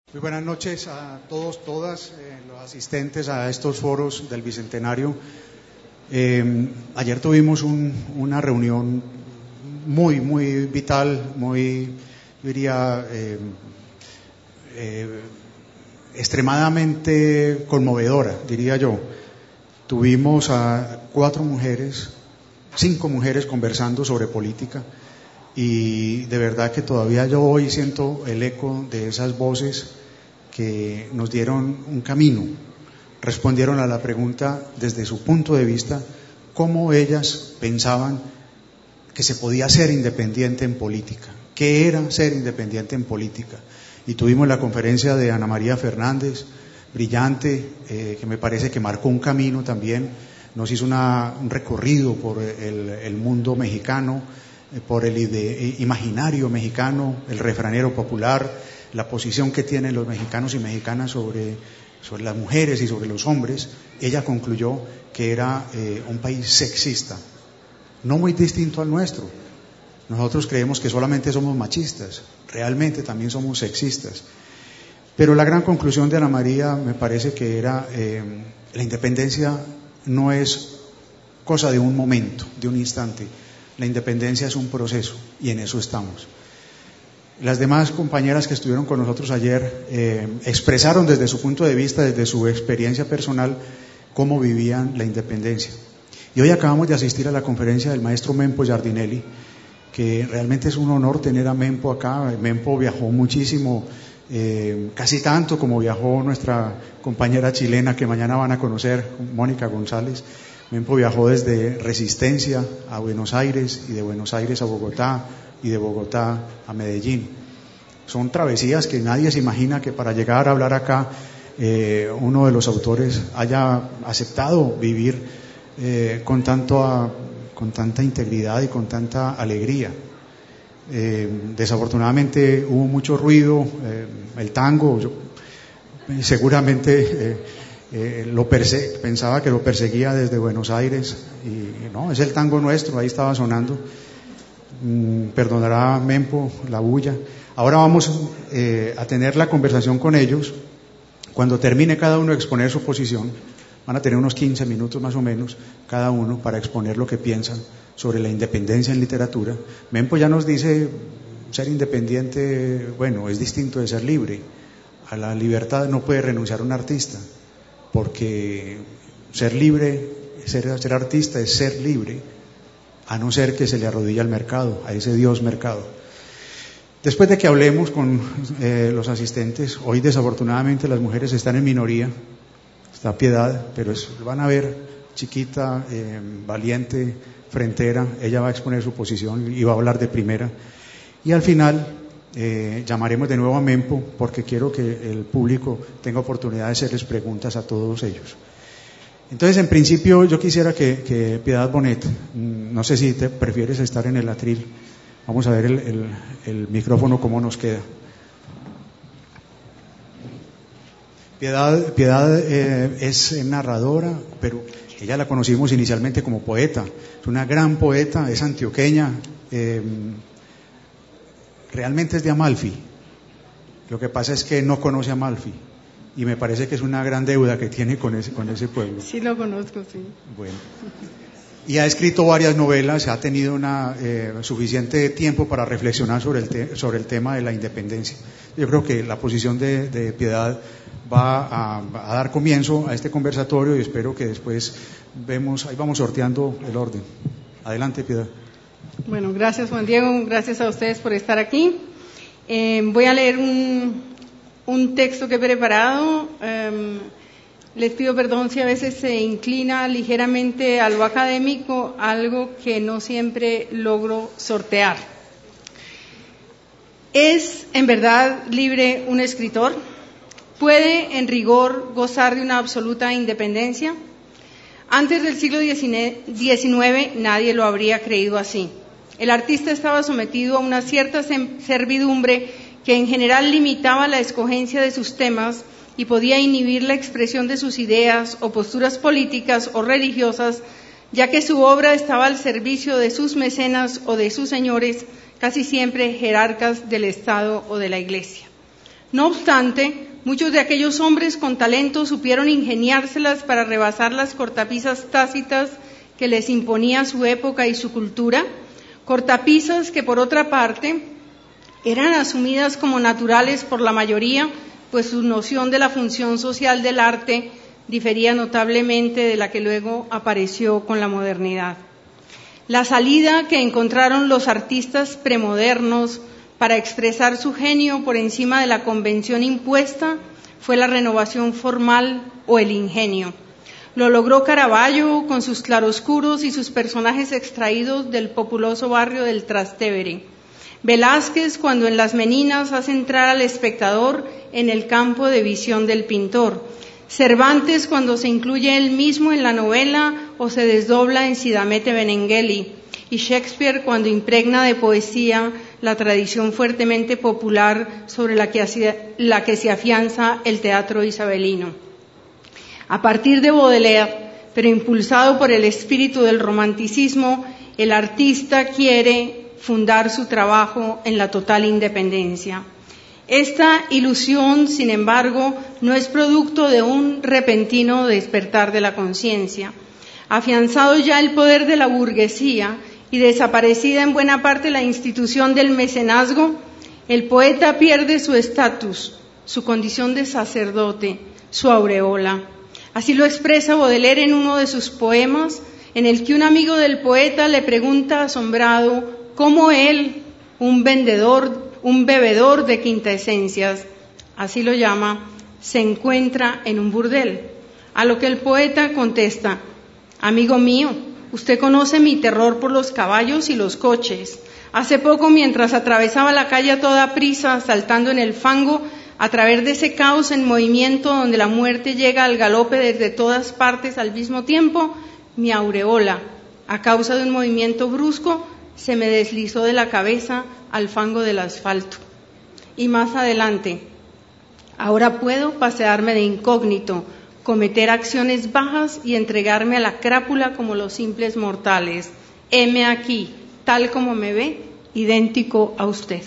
Muy buenas noches a todos, todas, los asistentes a estos foros del Bicentenario. Ayer tuvimos una reunión muy vital, muy, yo diría, extremadamente conmovedora, diría yo. Tuvimos a 5 mujeres conversando sobre política, y de verdad que todavía yo hoy siento el eco de esas voces que nos dieron un camino, respondieron a la pregunta desde su punto de vista, cómo ellas pensaban que se podía ser independiente en política, qué era ser independiente en política. Y tuvimos la conferencia de Ana María Fernández, brillante, que me parece que marcó un camino también, nos hizo un recorrido por el mundo mexicano, por el imaginario mexicano, el refranero popular, la posición que tienen los mexicanos y mexicanas sobre las mujeres y sobre los hombres. Ella concluyó que era un país sexista, no muy distinto al nuestro. Nosotros creemos que solamente somos machistas, realmente también somos sexistas. Pero la gran conclusión de Ana María me parece que era la independencia no es cosa de un momento, de un instante. La independencia es un proceso y en eso estamos. Las demás compañeras que estuvieron con nosotros ayer expresaron desde su punto de vista, desde su experiencia personal, cómo vivían la independencia. Y hoy acabamos de asistir a la conferencia del maestro Mempo Giardinelli, que realmente es un honor tener a Mempo acá. Mempo viajó muchísimo, casi tanto como viajó nuestra compañera chilena que mañana van a conocer, Mónica González. Mempo viajó desde Resistencia a Buenos Aires y de Buenos Aires a Bogotá y de Bogotá a Medellín. Son travesías que nadie se imagina que para llegar a hablar acá uno de los autores haya aceptado vivir con tanta integridad y con tanta alegría. Desafortunadamente hubo mucho ruido, el tango, seguramente pensaba que lo perseguía desde Buenos Aires, y no, es el tango nuestro, ahí estaba sonando. Perdonará Mempo la bulla. Ahora vamos a tener la conversación con ellos. Cuando termine cada uno de exponer su posición, van a tener unos 15 minutos más o menos cada uno para exponer lo que piensan sobre la independencia en literatura. Mempo ya nos dice, ser independiente, bueno, es distinto de ser libre. A la libertad no puede renunciar un artista, porque ser libre, ser artista es ser libre, a no ser que se le arrodille al mercado, a ese Dios mercado. Después de que hablemos con los asistentes, hoy desafortunadamente las mujeres están en minoría, está Piedad, pero van a ver, chiquita, valiente, frentera, ella va a exponer su posición y va a hablar de primera. Y al final llamaremos de nuevo a Mempo, porque quiero que el público tenga oportunidad de hacerles preguntas a todos ellos. Entonces, en principio, yo quisiera que Piedad Bonet, no sé si te prefieres estar en el atril, vamos a ver el micrófono cómo nos queda. Piedad es narradora, pero ella la conocimos inicialmente como poeta, es una gran poeta, es antioqueña, realmente es de Amalfi. Lo que pasa es que no conoce Amalfi, y me parece que es una gran deuda que tiene con ese pueblo. Sí, lo conozco, sí. Bueno. Y ha escrito varias novelas, ha tenido suficiente tiempo para reflexionar sobre el tema de la independencia. Yo creo que la posición de Piedad va a dar comienzo a este conversatorio, y espero que después ahí vamos sorteando el orden. Adelante, Piedad. Bueno, gracias, Juan Diego, gracias a ustedes por estar aquí. Voy a leer un texto que he preparado. Les pido perdón si a veces se inclina ligeramente a lo académico, algo que no siempre logro sortear. ¿Es en verdad libre un escritor? ¿Puede en rigor gozar de una absoluta independencia? Antes del siglo XIX nadie lo habría creído así. El artista estaba sometido a una cierta servidumbre que en general limitaba la escogencia de sus temas y podía inhibir la expresión de sus ideas o posturas políticas o religiosas, ya que su obra estaba al servicio de sus mecenas o de sus señores, casi siempre jerarcas del Estado o de la Iglesia. No obstante, muchos de aquellos hombres con talento supieron ingeniárselas para rebasar las cortapisas tácitas que les imponía su época y su cultura, cortapisas que por otra parte eran asumidas como naturales por la mayoría, pues su noción de la función social del arte difería notablemente de la que luego apareció con la modernidad. La salida que encontraron los artistas premodernos para expresar su genio por encima de la convención impuesta fue la renovación formal o el ingenio. Lo logró Caravaggio con sus claroscuros y sus personajes extraídos del populoso barrio del Trastevere. Velázquez, cuando en Las Meninas hace entrar al espectador en el campo de visión del pintor. Cervantes, cuando se incluye él mismo en la novela o se desdobla en Sidamete Benengeli, y Shakespeare, cuando impregna de poesía la tradición fuertemente popular sobre la que se afianza el teatro isabelino. A partir de Baudelaire, pero impulsado por el espíritu del romanticismo, el artista quiere fundar su trabajo en la total independencia. Esta ilusión, sin embargo, no es producto de un repentino despertar de la conciencia. Afianzado ya el poder de la burguesía y desaparecida en buena parte la institución del mecenazgo, el poeta pierde su estatus, su condición de sacerdote, su aureola. Así lo expresa Baudelaire en uno de sus poemas, en el que un amigo del poeta le pregunta asombrado cómo él, un bebedor de quintaesencias, así lo llama, se encuentra en un burdel. A lo que el poeta contesta: amigo mío, usted conoce mi terror por los caballos y los coches. Hace poco, mientras atravesaba la calle a toda prisa, saltando en el fango, a través de ese caos en movimiento donde la muerte llega al galope desde todas partes al mismo tiempo, mi aureola, a causa de un movimiento brusco, se me deslizó de la cabeza al fango del asfalto. Y más adelante, ahora puedo pasearme de incógnito, cometer acciones bajas y entregarme a la crápula como los simples mortales. Heme aquí, tal como me ve, idéntico a usted.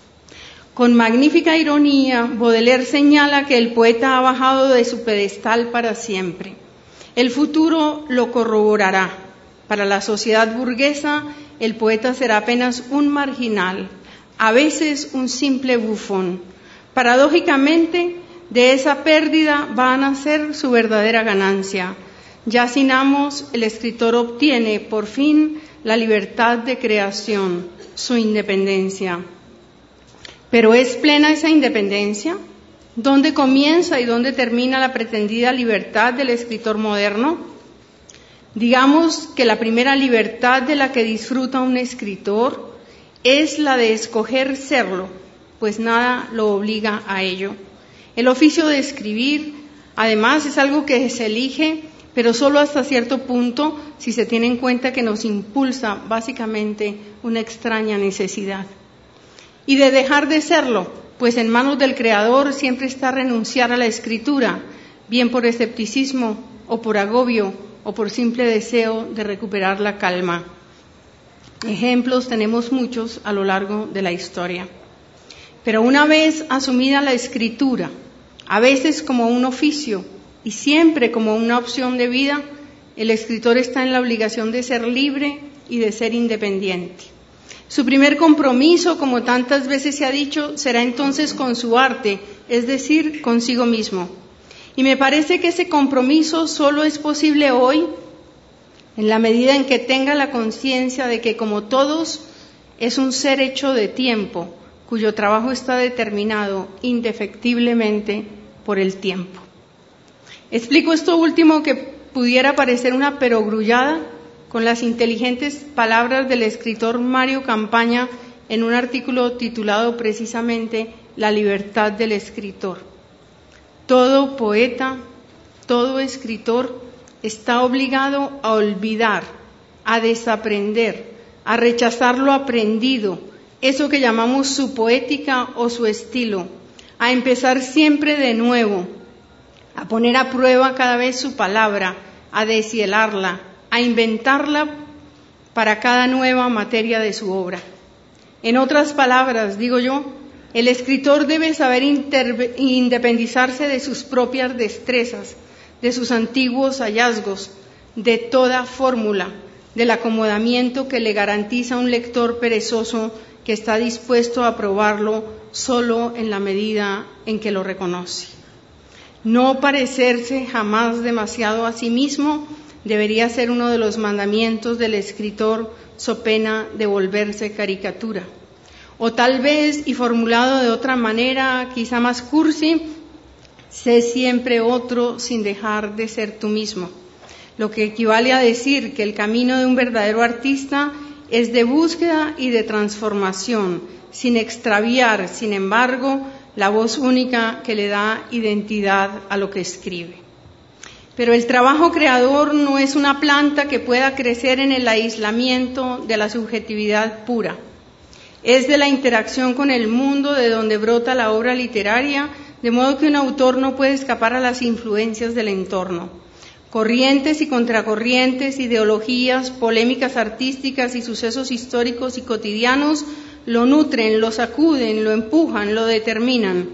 Con magnífica ironía, Baudelaire señala que el poeta ha bajado de su pedestal para siempre. El futuro lo corroborará. Para la sociedad burguesa, el poeta será apenas un marginal, a veces un simple bufón. Paradójicamente, de esa pérdida va a nacer su verdadera ganancia. Ya sin amos, el escritor obtiene, por fin, la libertad de creación, su independencia. ¿Pero es plena esa independencia? ¿Dónde comienza y dónde termina la pretendida libertad del escritor moderno? Digamos que la primera libertad de la que disfruta un escritor es la de escoger serlo, pues nada lo obliga a ello. El oficio de escribir, además, es algo que se elige, pero solo hasta cierto punto, si se tiene en cuenta que nos impulsa básicamente una extraña necesidad. Y de dejar de serlo, pues en manos del Creador siempre está renunciar a la escritura, bien por escepticismo o por agobio o por simple deseo de recuperar la calma. Ejemplos tenemos muchos a lo largo de la historia. Pero una vez asumida la escritura, a veces como un oficio y siempre como una opción de vida, el escritor está en la obligación de ser libre y de ser independiente. Su primer compromiso, como tantas veces se ha dicho, será entonces con su arte, es decir, consigo mismo. Y me parece que ese compromiso solo es posible hoy, en la medida en que tenga la conciencia de que, como todos, es un ser hecho de tiempo, cuyo trabajo está determinado indefectiblemente por el tiempo. Explico esto último, que pudiera parecer una perogrullada, con las inteligentes palabras del escritor Mario Campaña en un artículo titulado precisamente La libertad del escritor. Todo poeta, todo escritor está obligado a olvidar, a desaprender, a rechazar lo aprendido, eso que llamamos su poética o su estilo, a empezar siempre de nuevo, a poner a prueba cada vez su palabra, a deshielarla, a inventarla para cada nueva materia de su obra. En otras palabras, digo yo, El escritor debe saber independizarse de sus propias destrezas, de sus antiguos hallazgos, de toda fórmula, del acomodamiento que le garantiza un lector perezoso que está dispuesto a aprobarlo solo en la medida en que lo reconoce. No parecerse jamás demasiado a sí mismo debería ser uno de los mandamientos del escritor, so pena de volverse caricatura. O tal vez, y formulado de otra manera, quizá más cursi, sé siempre otro sin dejar de ser tú mismo. Lo que equivale a decir que el camino de un verdadero artista es de búsqueda y de transformación, sin extraviar, sin embargo, la voz única que le da identidad a lo que escribe. Pero el trabajo creador no es una planta que pueda crecer en el aislamiento de la subjetividad pura. Es de la interacción con el mundo de donde brota la obra literaria, de modo que un autor no puede escapar a las influencias del entorno. Corrientes y contracorrientes, ideologías, polémicas artísticas y sucesos históricos y cotidianos lo nutren, lo sacuden, lo empujan, lo determinan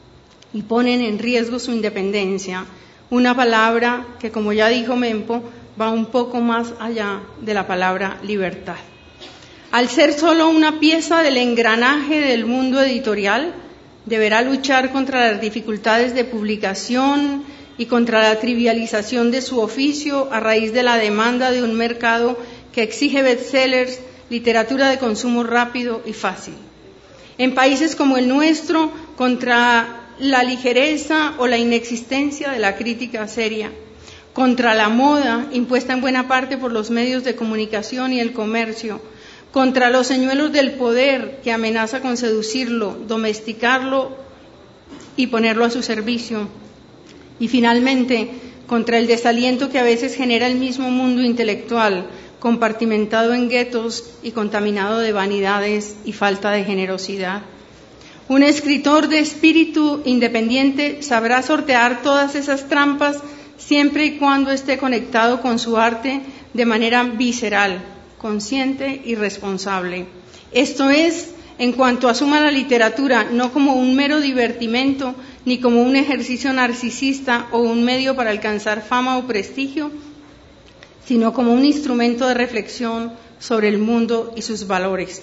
y ponen en riesgo su independencia. Una palabra que, como ya dijo Mempo, va un poco más allá de la palabra libertad. Al ser solo una pieza del engranaje del mundo editorial, deberá luchar contra las dificultades de publicación y contra la trivialización de su oficio a raíz de la demanda de un mercado que exige bestsellers, literatura de consumo rápido y fácil. En países como el nuestro, contra la ligereza o la inexistencia de la crítica seria, contra la moda impuesta en buena parte por los medios de comunicación y el comercio, contra los señuelos del poder que amenaza con seducirlo, domesticarlo y ponerlo a su servicio, y finalmente contra el desaliento que a veces genera el mismo mundo intelectual, compartimentado en guetos y contaminado de vanidades y falta de generosidad. Un escritor de espíritu independiente sabrá sortear todas esas trampas siempre y cuando esté conectado con su arte de manera visceral, consciente y responsable. Esto es, en cuanto asuma la literatura no como un mero divertimento, ni como un ejercicio narcisista o un medio para alcanzar fama o prestigio, sino como un instrumento de reflexión sobre el mundo y sus valores,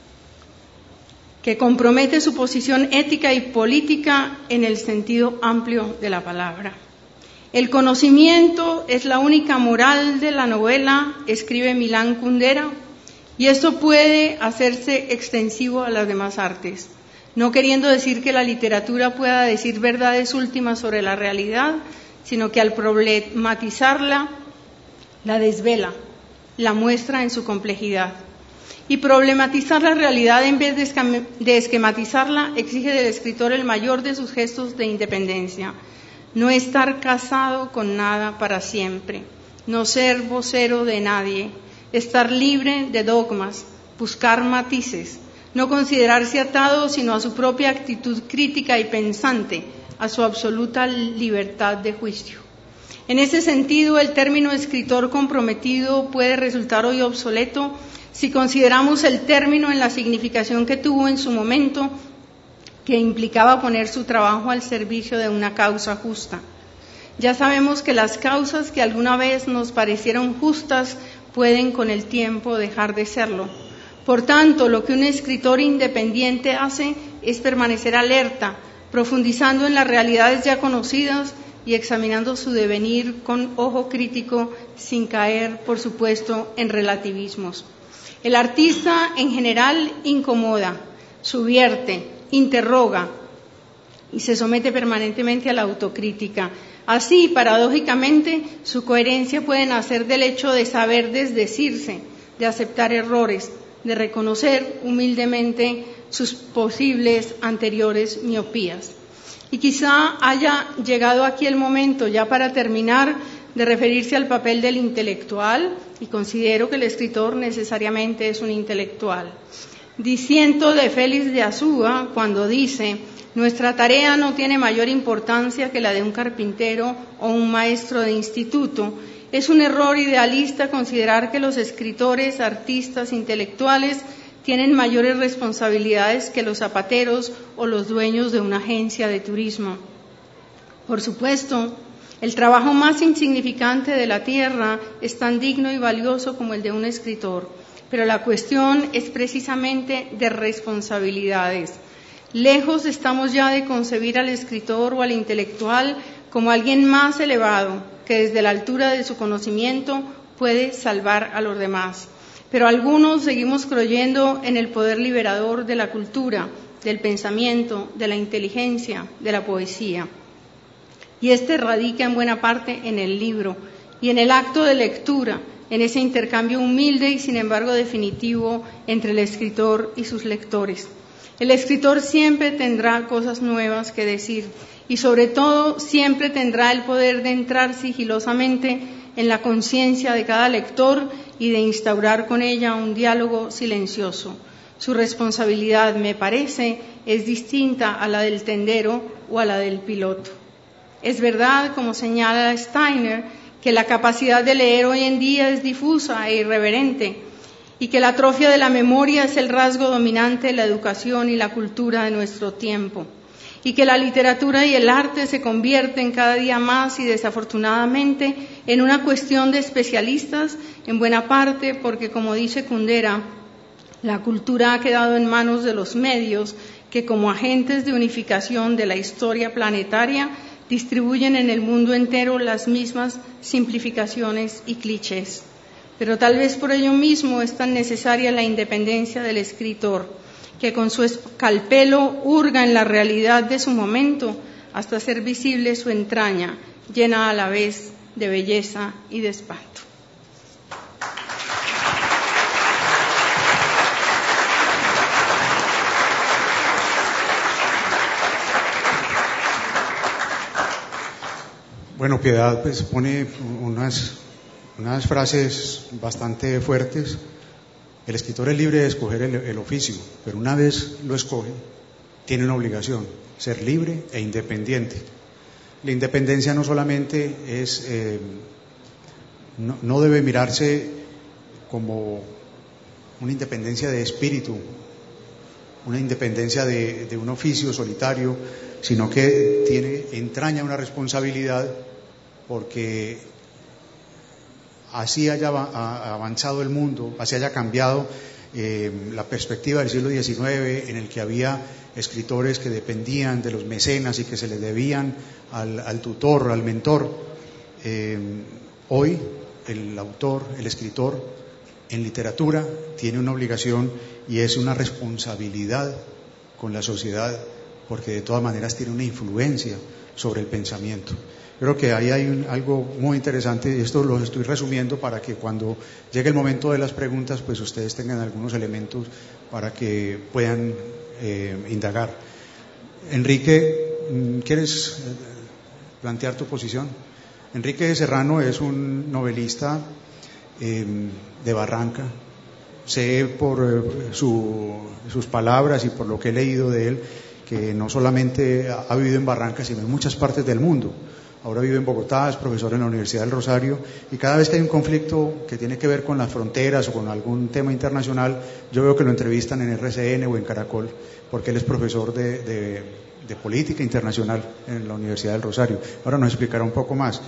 que compromete su posición ética y política en el sentido amplio de la palabra. El conocimiento es la única moral de la novela, escribe Milán Kundera, y esto puede hacerse extensivo a las demás artes, no queriendo decir que la literatura pueda decir verdades últimas sobre la realidad, sino que al problematizarla, la desvela, la muestra en su complejidad. Y problematizar la realidad en vez de esquematizarla exige del escritor el mayor de sus gestos de independencia: no estar casado con nada para siempre, no ser vocero de nadie, estar libre de dogmas, buscar matices, no considerarse atado sino a su propia actitud crítica y pensante, a su absoluta libertad de juicio. En ese sentido, el término escritor comprometido puede resultar hoy obsoleto si consideramos el término en la significación que tuvo en su momento, que implicaba poner su trabajo al servicio de una causa justa. Ya sabemos que las causas que alguna vez nos parecieron justas pueden con el tiempo dejar de serlo. Por tanto, lo que un escritor independiente hace es permanecer alerta, profundizando en las realidades ya conocidas y examinando su devenir con ojo crítico, sin caer, por supuesto, en relativismos. El artista, en general, incomoda, subvierte, interroga y se somete permanentemente a la autocrítica. Así, paradójicamente, su coherencia puede nacer del hecho de saber desdecirse, de aceptar errores, de reconocer humildemente sus posibles anteriores miopías. Y quizá haya llegado aquí el momento, ya para terminar, de referirse al papel del intelectual, y considero que el escritor necesariamente es un intelectual. Disiento de Félix de Azúa cuando dice: nuestra tarea no tiene mayor importancia que la de un carpintero o un maestro de instituto. Es un error idealista considerar que los escritores, artistas, intelectuales tienen mayores responsabilidades que los zapateros o los dueños de una agencia de turismo. Por supuesto, el trabajo más insignificante de la tierra es tan digno y valioso como el de un escritor, pero la cuestión es precisamente de responsabilidades. Lejos estamos ya de concebir al escritor o al intelectual como alguien más elevado, que desde la altura de su conocimiento puede salvar a los demás. Pero algunos seguimos creyendo en el poder liberador de la cultura, del pensamiento, de la inteligencia, de la poesía. Y este radica en buena parte en el libro y en el acto de lectura, en ese intercambio humilde y sin embargo definitivo entre el escritor y sus lectores. El escritor siempre tendrá cosas nuevas que decir y sobre todo siempre tendrá el poder de entrar sigilosamente en la conciencia de cada lector y de instaurar con ella un diálogo silencioso. Su responsabilidad, me parece, es distinta a la del tendero o a la del piloto. Es verdad, como señala Steiner, que la capacidad de leer hoy en día es difusa e irreverente y que la atrofia de la memoria es el rasgo dominante de la educación y la cultura de nuestro tiempo y que la literatura y el arte se convierten cada día más y desafortunadamente en una cuestión de especialistas, en buena parte porque, como dice Kundera, la cultura ha quedado en manos de los medios que, como agentes de unificación de la historia planetaria, distribuyen en el mundo entero las mismas simplificaciones y clichés. Pero tal vez por ello mismo es tan necesaria la independencia del escritor, que con su escalpelo hurga en la realidad de su momento hasta hacer visible su entraña, llena a la vez de belleza y de espanto. Bueno, Piedad pues pone unas frases bastante fuertes. El escritor es libre de escoger el oficio, pero una vez lo escoge, tiene una obligación, ser libre e independiente. La independencia no solamente es, no debe mirarse como una independencia de espíritu, una independencia de un oficio solitario, sino que entraña una responsabilidad, porque así haya avanzado el mundo, así haya cambiado la perspectiva del siglo XIX, en el que había escritores que dependían de los mecenas y que se les debían al tutor, al mentor. Hoy el autor, el escritor, en literatura tiene una obligación y es una responsabilidad con la sociedad, porque de todas maneras tiene una influencia sobre el pensamiento. Creo que ahí hay algo muy interesante, y esto lo estoy resumiendo para que cuando llegue el momento de las preguntas, pues ustedes tengan algunos elementos para que puedan indagar. Enrique, ¿quieres plantear tu posición? Enrique Serrano es un novelista de Barranca. Sé por sus palabras y por lo que he leído de él que no solamente ha vivido en Barranca, sino en muchas partes del mundo. Ahora vive en Bogotá, es profesor en la Universidad del Rosario, y cada vez que hay un conflicto que tiene que ver con las fronteras o con algún tema internacional, yo veo que lo entrevistan en RCN o en Caracol, porque él es profesor de política internacional en la Universidad del Rosario. Ahora nos explicará un poco más.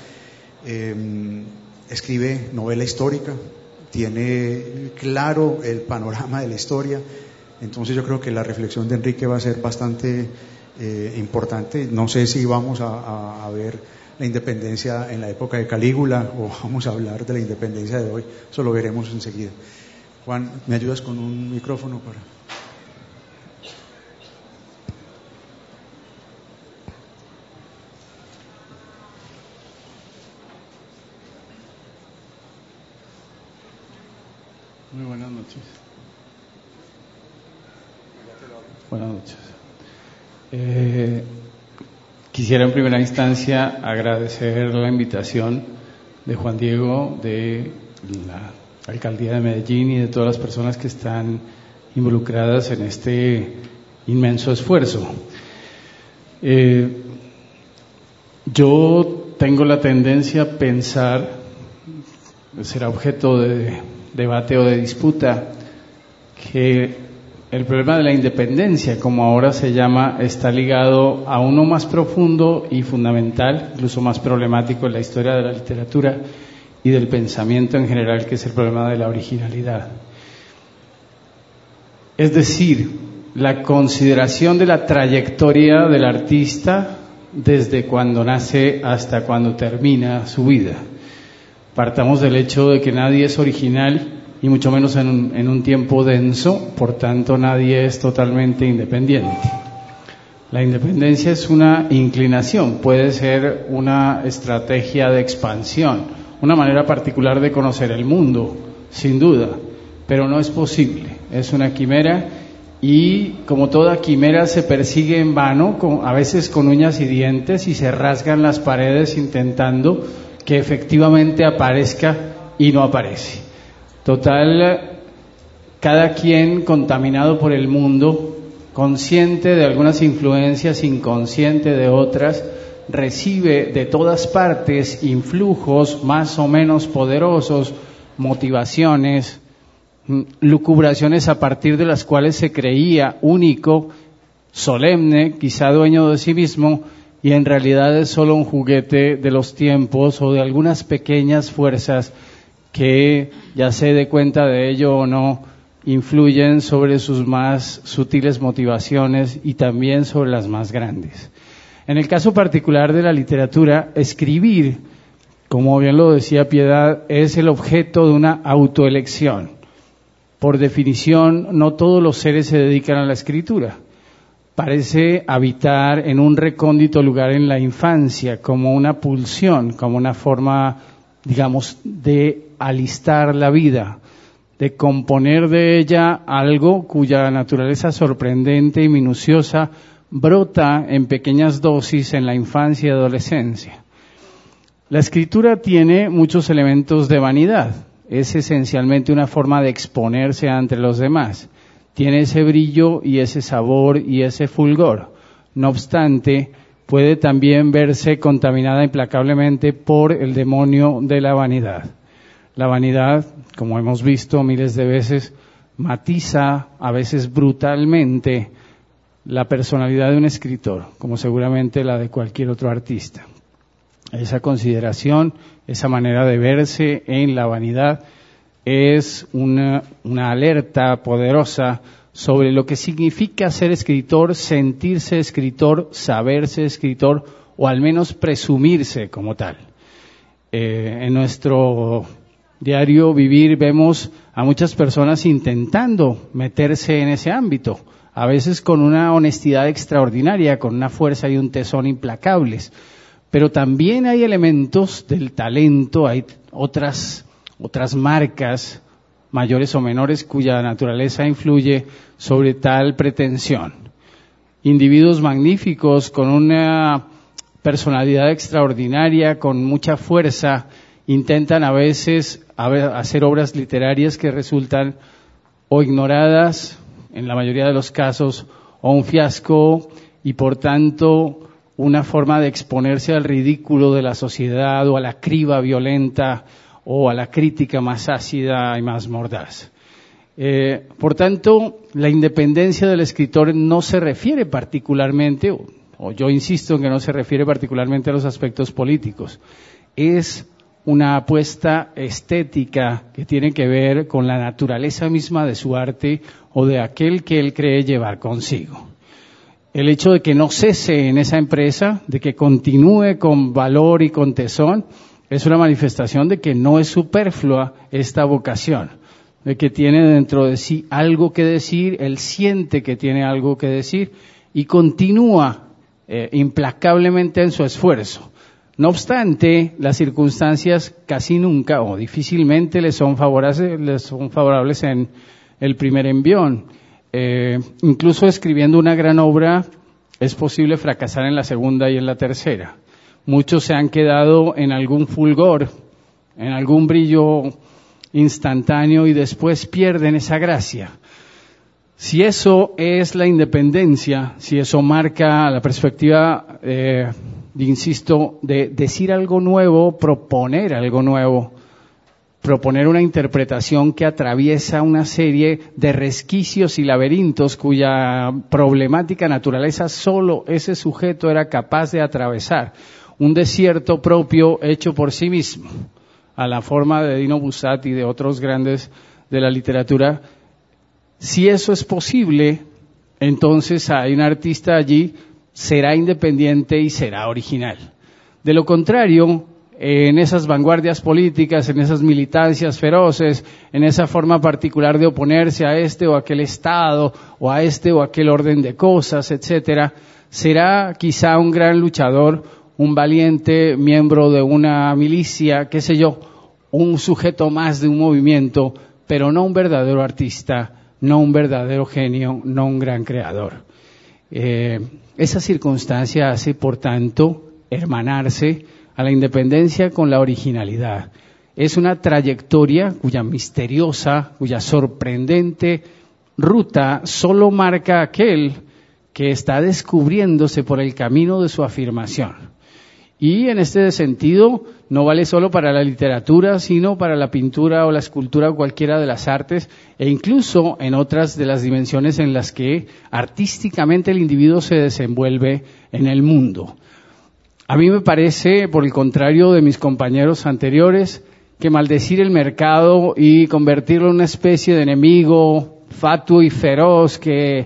Escribe novela histórica, tiene claro el panorama de la historia, entonces yo creo que la reflexión de Enrique va a ser bastante importante. No sé si vamos a ver la independencia en la época de Calígula o vamos a hablar de la independencia de hoy, eso lo veremos enseguida. Juan, ¿me ayudas con un micrófono para...? Muy buenas noches. Buenas noches. Quisiera en primera instancia agradecer la invitación de Juan Diego, de la Alcaldía de Medellín y de todas las personas que están involucradas en este inmenso esfuerzo. Yo tengo la tendencia a pensar, será objeto de debate o de disputa, que el problema de la independencia, como ahora se llama, está ligado a uno más profundo y fundamental, incluso más problemático en la historia de la literatura y del pensamiento en general, que es el problema de la originalidad. Es decir, la consideración de la trayectoria del artista desde cuando nace hasta cuando termina su vida. Partamos del hecho de que nadie es original, y mucho menos en un tiempo denso, por tanto nadie es totalmente independiente. La independencia es una inclinación, puede ser una estrategia de expansión, una manera particular de conocer el mundo, sin duda, pero no es posible, es una quimera, y como toda quimera se persigue en vano, a veces con uñas y dientes, y se rasgan las paredes intentando que efectivamente aparezca y no aparece. Total, cada quien contaminado por el mundo, consciente de algunas influencias, inconsciente de otras, recibe de todas partes influjos más o menos poderosos, motivaciones, lucubraciones a partir de las cuales se creía único, solemne, quizá dueño de sí mismo, y en realidad es solo un juguete de los tiempos o de algunas pequeñas fuerzas que, ya se dé cuenta de ello o no, influyen sobre sus más sutiles motivaciones y también sobre las más grandes. En el caso particular de la literatura, escribir, como bien lo decía Piedad, es el objeto de una autoelección. Por definición, no todos los seres se dedican a la escritura. Parece habitar en un recóndito lugar en la infancia, como una pulsión, como una forma, digamos, de alistar la vida, de componer de ella algo cuya naturaleza sorprendente y minuciosa brota en pequeñas dosis en la infancia y adolescencia. La escritura tiene muchos elementos de vanidad, es esencialmente una forma de exponerse ante los demás, tiene ese brillo y ese sabor y ese fulgor. No obstante, puede también verse contaminada implacablemente por el demonio de la vanidad. La vanidad, como hemos visto miles de veces, matiza a veces brutalmente la personalidad de un escritor, como seguramente la de cualquier otro artista. Esa consideración, esa manera de verse en la vanidad es una alerta poderosa sobre lo que significa ser escritor, sentirse escritor, saberse escritor o al menos presumirse como tal. En nuestro diario vivir vemos a muchas personas intentando meterse en ese ámbito, a veces con una honestidad extraordinaria, con una fuerza y un tesón implacables, pero también hay elementos del talento, hay otras marcas mayores o menores cuya naturaleza influye sobre tal pretensión. Individuos magníficos con una personalidad extraordinaria, con mucha fuerza, intentan a veces hacer obras literarias que resultan o ignoradas, en la mayoría de los casos, o un fiasco, y por tanto una forma de exponerse al ridículo de la sociedad o a la criba violenta o a la crítica más ácida y más mordaz. Por tanto, la independencia del escritor no se refiere particularmente, o yo insisto en que no se refiere particularmente a los aspectos políticos, es una apuesta estética que tiene que ver con la naturaleza misma de su arte o de aquel que él cree llevar consigo. El hecho de que no cese en esa empresa, de que continúe con valor y con tesón, es una manifestación de que no es superflua esta vocación, de que tiene dentro de sí algo que decir, él siente que tiene algo que decir y continúa implacablemente en su esfuerzo. No obstante, las circunstancias casi nunca o difícilmente les son favorables en el primer envión. Incluso escribiendo una gran obra es posible fracasar en la segunda y en la tercera. Muchos se han quedado en algún fulgor, en algún brillo instantáneo y después pierden esa gracia. Si eso es la independencia, si eso marca la perspectiva, insisto, de decir algo nuevo, proponer algo nuevo, proponer una interpretación que atraviesa una serie de resquicios y laberintos cuya problemática naturaleza solo ese sujeto era capaz de atravesar, un desierto propio hecho por sí mismo, a la forma de Dino Buzzati y de otros grandes de la literatura. Si eso es posible, entonces hay un artista allí, será independiente y será original. De lo contrario, en esas vanguardias políticas, en esas militancias feroces, en esa forma particular de oponerse a este o aquel Estado, o a este o aquel orden de cosas, etcétera, será quizá un gran luchador, un valiente miembro de una milicia, qué sé yo, un sujeto más de un movimiento, pero no un verdadero artista, no un verdadero genio, no un gran creador. Esa circunstancia hace, por tanto, hermanarse a la independencia con la originalidad. Es una trayectoria cuya misteriosa, cuya sorprendente ruta solo marca aquel que está descubriéndose por el camino de su afirmación. Y en este sentido no vale solo para la literatura, sino para la pintura o la escultura o cualquiera de las artes, e incluso en otras de las dimensiones en las que artísticamente el individuo se desenvuelve en el mundo. A mí me parece, por el contrario de mis compañeros anteriores, que maldecir el mercado y convertirlo en una especie de enemigo fatuo y feroz que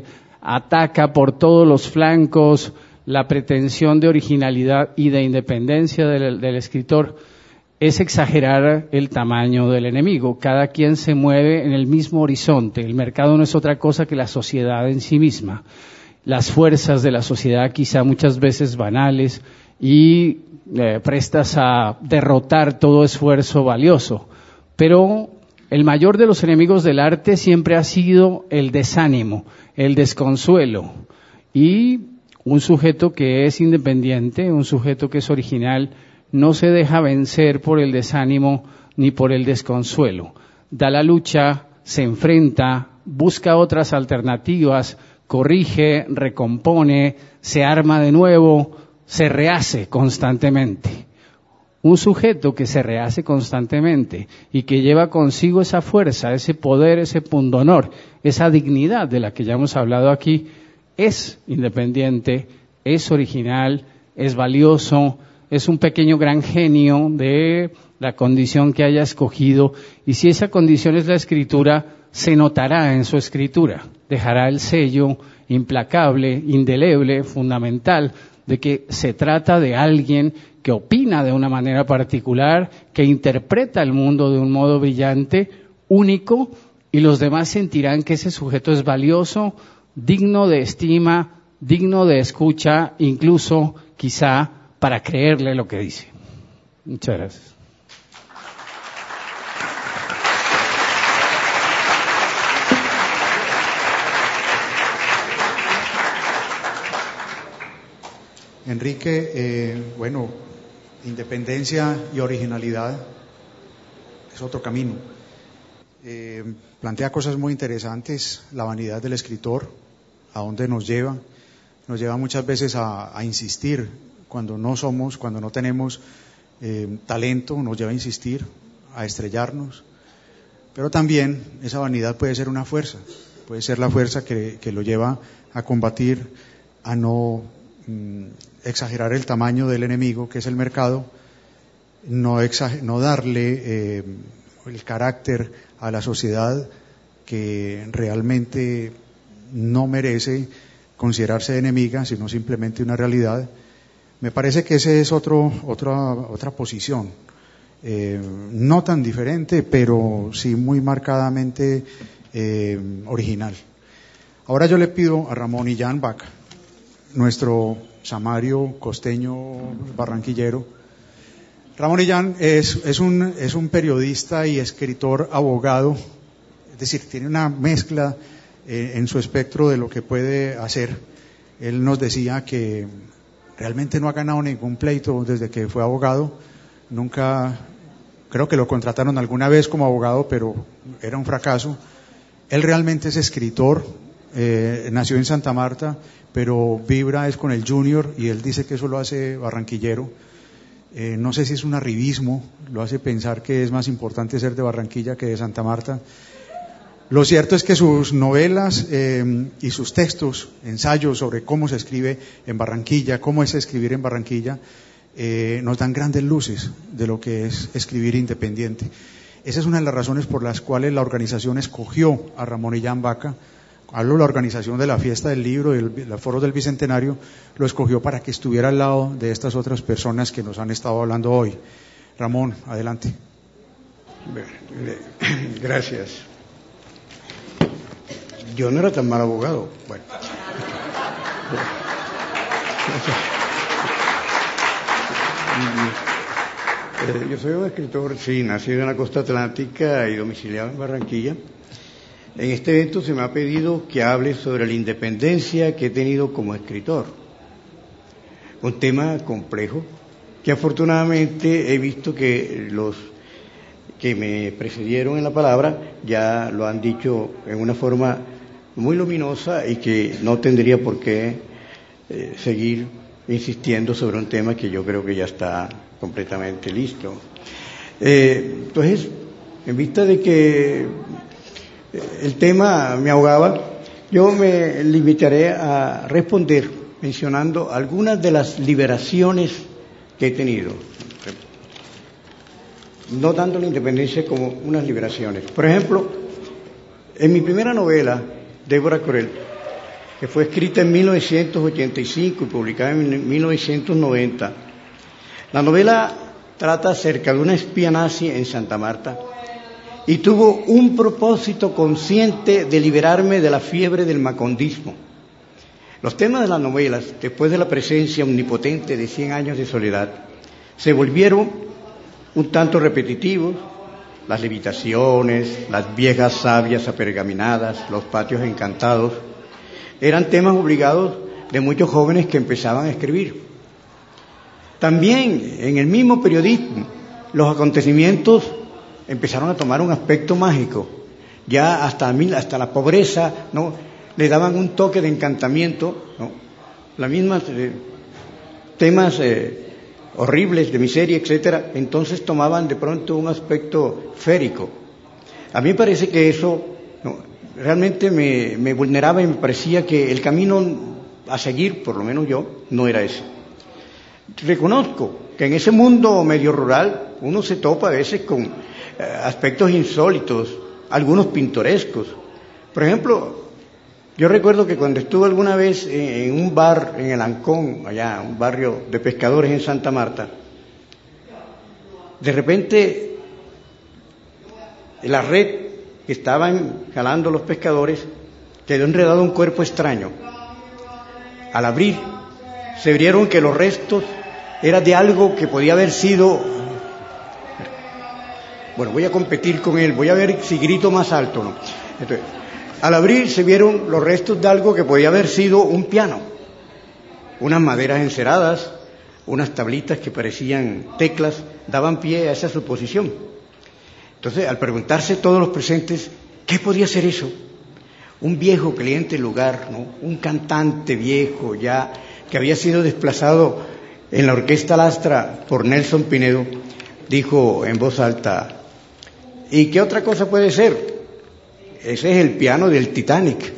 ataca por todos los flancos la pretensión de originalidad y de independencia del escritor, es exagerar el tamaño del enemigo. Cada quien se mueve en el mismo horizonte. El mercado no es otra cosa que la sociedad en sí misma. Las fuerzas de la sociedad, quizá muchas veces banales y prestas a derrotar todo esfuerzo valioso. Pero el mayor de los enemigos del arte siempre ha sido el desánimo, el desconsuelo. Y un sujeto que es independiente, un sujeto que es original, no se deja vencer por el desánimo ni por el desconsuelo. Da la lucha, se enfrenta, busca otras alternativas, corrige, recompone, se arma de nuevo, se rehace constantemente. Un sujeto que se rehace constantemente y que lleva consigo esa fuerza, ese poder, ese pundonor, esa dignidad de la que ya hemos hablado aquí, es independiente, es original, es valioso, es un pequeño gran genio de la condición que haya escogido, y si esa condición es la escritura, se notará en su escritura, dejará el sello implacable, indeleble, fundamental, de que se trata de alguien que opina de una manera particular, que interpreta el mundo de un modo brillante, único, y los demás sentirán que ese sujeto es valioso, digno de estima, digno de escucha, incluso quizá para creerle lo que dice. Muchas gracias. Enrique, bueno, independencia y originalidad es otro camino. Plantea cosas muy interesantes, la vanidad del escritor, a dónde nos lleva muchas veces a insistir cuando no tenemos talento, nos lleva a insistir, a estrellarnos, pero también esa vanidad puede ser una fuerza, puede ser la fuerza que lo lleva a combatir, a no exagerar el tamaño del enemigo, que es el mercado, no darle el carácter a la sociedad que realmente no merece considerarse enemiga, sino simplemente una realidad. Me parece que ese es otra posición, no tan diferente, pero sí muy marcadamente original. Ahora yo le pido a Ramón Illán Vaca, nuestro samario costeño barranquillero. Ramón Illán es un periodista y escritor, abogado, es decir, tiene una mezcla en su espectro de lo que puede hacer. Él nos decía que realmente no ha ganado ningún pleito desde que fue abogado, nunca, creo que lo contrataron alguna vez como abogado, pero era un fracaso. Él realmente es escritor, nació en Santa Marta, pero vibra es con el Junior y él dice que eso lo hace barranquillero. No sé si es un arribismo, lo hace pensar que es más importante ser de Barranquilla que de Santa Marta. Lo cierto es que sus novelas y sus textos, ensayos sobre cómo se escribe en Barranquilla, cómo es escribir en Barranquilla, nos dan grandes luces de lo que es escribir independiente. Esa es una de las razones por las cuales la organización escogió a Ramón Illán Vaca. Hablo de la organización de la fiesta del libro, del foro del Bicentenario, lo escogió para que estuviera al lado de estas otras personas que nos han estado hablando hoy. Ramón, adelante. Gracias. Yo no era tan mal abogado. Bueno. Yo soy un escritor, sí, nacido en la costa atlántica y domiciliado en Barranquilla. En este evento se me ha pedido que hable sobre la independencia que he tenido como escritor. Un tema complejo que afortunadamente he visto que los que me precedieron en la palabra ya lo han dicho en una forma muy luminosa y que no tendría por qué seguir insistiendo sobre un tema que yo creo que ya está completamente listo. Entonces, en vista de que el tema me ahogaba, yo me limitaré a responder mencionando algunas de las liberaciones que he tenido, no tanto la independencia como unas liberaciones. Por ejemplo, en mi primera novela, Débora Corel, que fue escrita en 1985 y publicada en 1990, la novela trata acerca de una espía nazi en Santa Marta y tuvo un propósito consciente de liberarme de la fiebre del macondismo. Los temas de las novelas, después de la presencia omnipotente de 100 años de soledad, se volvieron un tanto repetitivos: las levitaciones, las viejas sabias apergaminadas, los patios encantados, eran temas obligados de muchos jóvenes que empezaban a escribir. También en el mismo periodismo, los acontecimientos empezaron a tomar un aspecto mágico. Ya hasta la pobreza, ¿no?, le daban un toque de encantamiento, ¿no? Las mismas temas horribles de miseria, etcétera, entonces tomaban de pronto un aspecto férico. A mí me parece que eso, ¿no?, realmente me vulneraba y me parecía que el camino a seguir, por lo menos yo, no era ese. Reconozco que en ese mundo medio rural uno se topa a veces con aspectos insólitos, algunos pintorescos. Por ejemplo, yo recuerdo que cuando estuve alguna vez en un bar en el Ancón, allá, un barrio de pescadores en Santa Marta, de repente la red que estaban jalando los pescadores quedó enredado un cuerpo extraño. Al abrir, se vieron que los restos eran de algo que podía haber sido... Bueno, voy a competir con él, voy a ver si grito más alto, ¿no? Entonces, al abrir se vieron los restos de algo que podía haber sido un piano, unas maderas enceradas, unas tablitas que parecían teclas, daban pie a esa suposición. Entonces, al preguntarse todos los presentes, ¿qué podía ser eso? Un viejo cliente del lugar, ¿no?, un cantante viejo ya, que había sido desplazado en la Orquesta Lastra por Nelson Pinedo, dijo en voz alta: ¿y qué otra cosa puede ser? Ese es el piano del Titanic.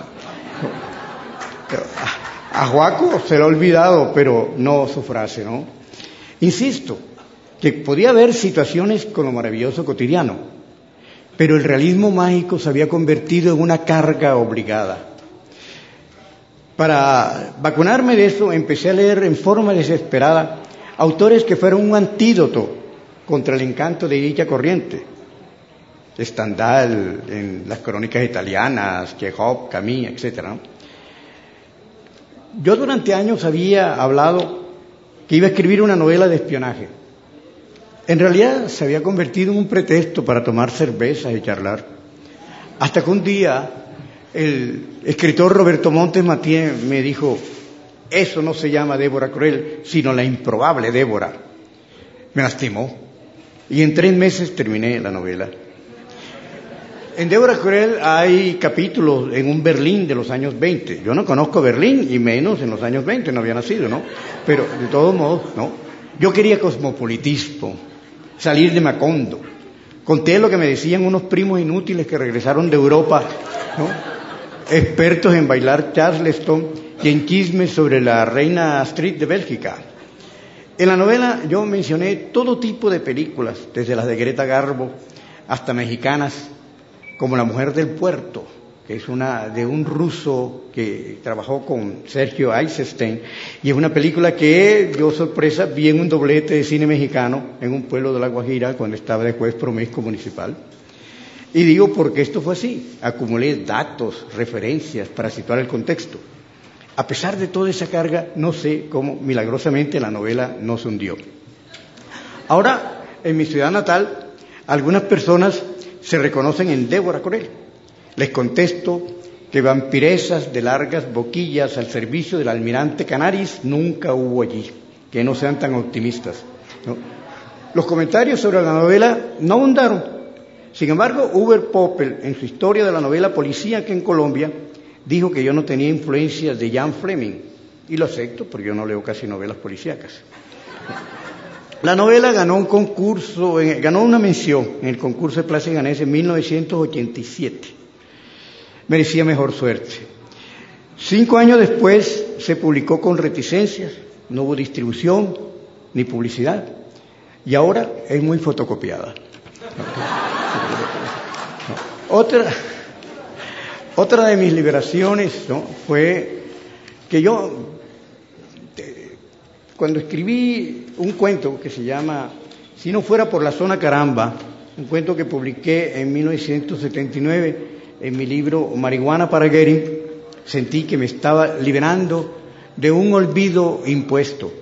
A Joaco se lo ha olvidado, pero no su frase, ¿no? Insisto, que podía haber situaciones con lo maravilloso cotidiano, pero el realismo mágico se había convertido en una carga obligada. Para vacunarme de eso, empecé a leer en forma desesperada autores que fueron un antídoto contra el encanto de dicha corriente. Stendhal en las crónicas italianas, Chekhov, Camus, etc., ¿no? Yo durante años había hablado que iba a escribir una novela de espionaje. En realidad se había convertido en un pretexto para tomar cervezas y charlar. Hasta que un día el escritor Roberto Montes Mathieu me dijo: eso no se llama Débora Corel, sino la improbable Débora. Me lastimó y en 3 meses terminé la novela. En Débora Corel hay capítulos en un Berlín de los años 20. Yo no conozco Berlín, y menos en los años 20, no había nacido, ¿no? Pero de todos modos, ¿no?, Yo quería cosmopolitismo, salir de Macondo. Conté lo que me decían unos primos inútiles que regresaron de Europa, ¿no? Expertos en bailar Charleston y en chismes sobre la reina Astrid de Bélgica. En la novela yo mencioné todo tipo de películas, desde las de Greta Garbo hasta mexicanas, como La mujer del puerto, que es una de un ruso que trabajó con Sergio Eisenstein, y es una película que dio sorpresa, vi en un doblete de cine mexicano en un pueblo de La Guajira cuando estaba de juez promesco municipal. Y digo porque esto fue así, acumulé datos, referencias para situar el contexto. A pesar de toda esa carga, no sé cómo milagrosamente la novela no se hundió. Ahora, en mi ciudad natal, algunas personas se reconocen en Débora Corel. Les contesto que vampiresas de largas boquillas al servicio del almirante Canaris nunca hubo allí, que no sean tan optimistas, ¿no? Los comentarios sobre la novela no abundaron. Sin embargo, Uber Popel, en su historia de la novela policíaca en Colombia, dijo que yo no tenía influencias de Jan Fleming, y lo acepto porque yo no leo casi novelas policíacas. La novela ganó un concurso, ganó una mención en el concurso de Plaza Ganés en 1987. Merecía mejor suerte. 5 años después se publicó con reticencias, no hubo distribución ni publicidad, y ahora es muy fotocopiada. Otra de mis liberaciones, ¿no?, fue que yo, cuando escribí un cuento que se llama Si no fuera por la zona caramba, un cuento que publiqué en 1979 en mi libro Marihuana para Goering, sentí que me estaba liberando de un olvido impuesto.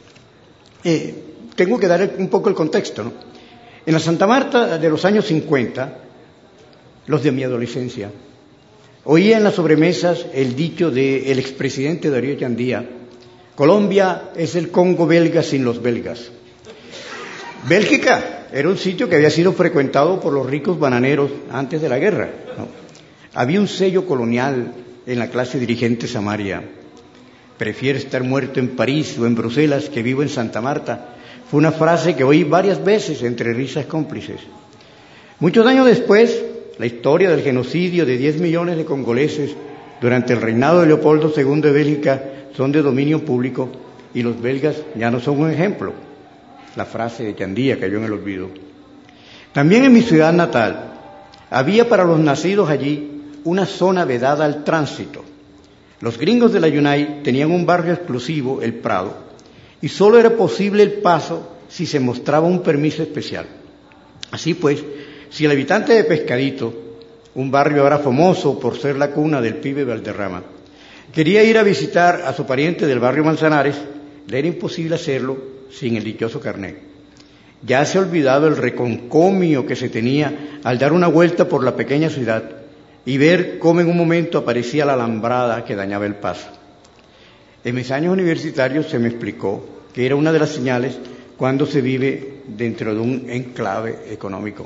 Tengo que dar un poco el contexto, ¿no? En la Santa Marta de los años 50, los de mi adolescencia, oía en las sobremesas el dicho del expresidente Darío Chandía: Colombia es el Congo belga sin los belgas. Bélgica era un sitio que había sido frecuentado por los ricos bananeros antes de la guerra, ¿no? Había un sello colonial en la clase dirigente samaria. Prefiero estar muerto en París o en Bruselas que vivo en Santa Marta. Fue una frase que oí varias veces entre risas cómplices. Muchos años después, la historia del genocidio de 10 millones de congoleses durante el reinado de Leopoldo II de Bélgica son de dominio público y los belgas ya no son un ejemplo. La frase de Chandía cayó en el olvido. También en mi ciudad natal había para los nacidos allí una zona vedada al tránsito. Los gringos de la UNAI tenían un barrio exclusivo, El Prado, y solo era posible el paso si se mostraba un permiso especial. Así pues, si el habitante de Pescadito, un barrio ahora famoso por ser la cuna del pibe Valderrama, quería ir a visitar a su pariente del barrio Manzanares, le era imposible hacerlo sin el dichoso carnet. Ya se ha olvidado el reconcomio que se tenía al dar una vuelta por la pequeña ciudad y ver cómo en un momento aparecía la alambrada que dañaba el paso. En mis años universitarios se me explicó que era una de las señales cuando se vive dentro de un enclave económico.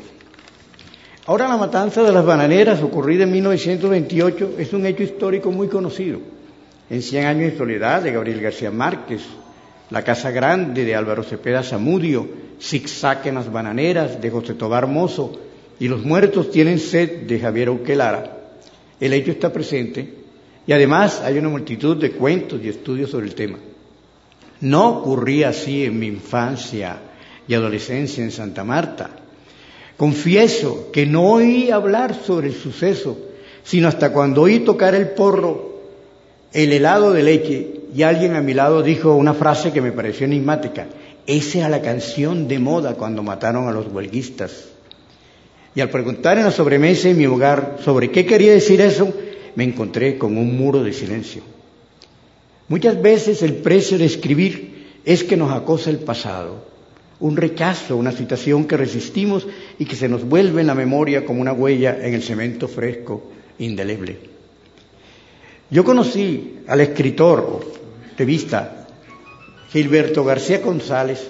Ahora, la matanza de las bananeras, ocurrida en 1928, es un hecho histórico muy conocido. En 100 años de soledad, de Gabriel García Márquez, La Casa Grande, de Álvaro Cepeda Zamudio, Zigzag en las bananeras, de José Tobar Mozo, y Los muertos tienen sed, de Javier Auquelara. El hecho está presente, y además hay una multitud de cuentos y estudios sobre el tema. No ocurría así en mi infancia y adolescencia en Santa Marta. Confieso que no oí hablar sobre el suceso, sino hasta cuando oí tocar el porro, el helado de leche, y alguien a mi lado dijo una frase que me pareció enigmática: esa era la canción de moda cuando mataron a los huelguistas. Y al preguntar en la sobremesa en mi hogar sobre qué quería decir eso, me encontré con un muro de silencio. Muchas veces el precio de escribir es que nos acosa el pasado, un rechazo, una situación que resistimos y que se nos vuelve en la memoria como una huella en el cemento fresco, indeleble. Yo conocí al escritor revista Gilberto García González.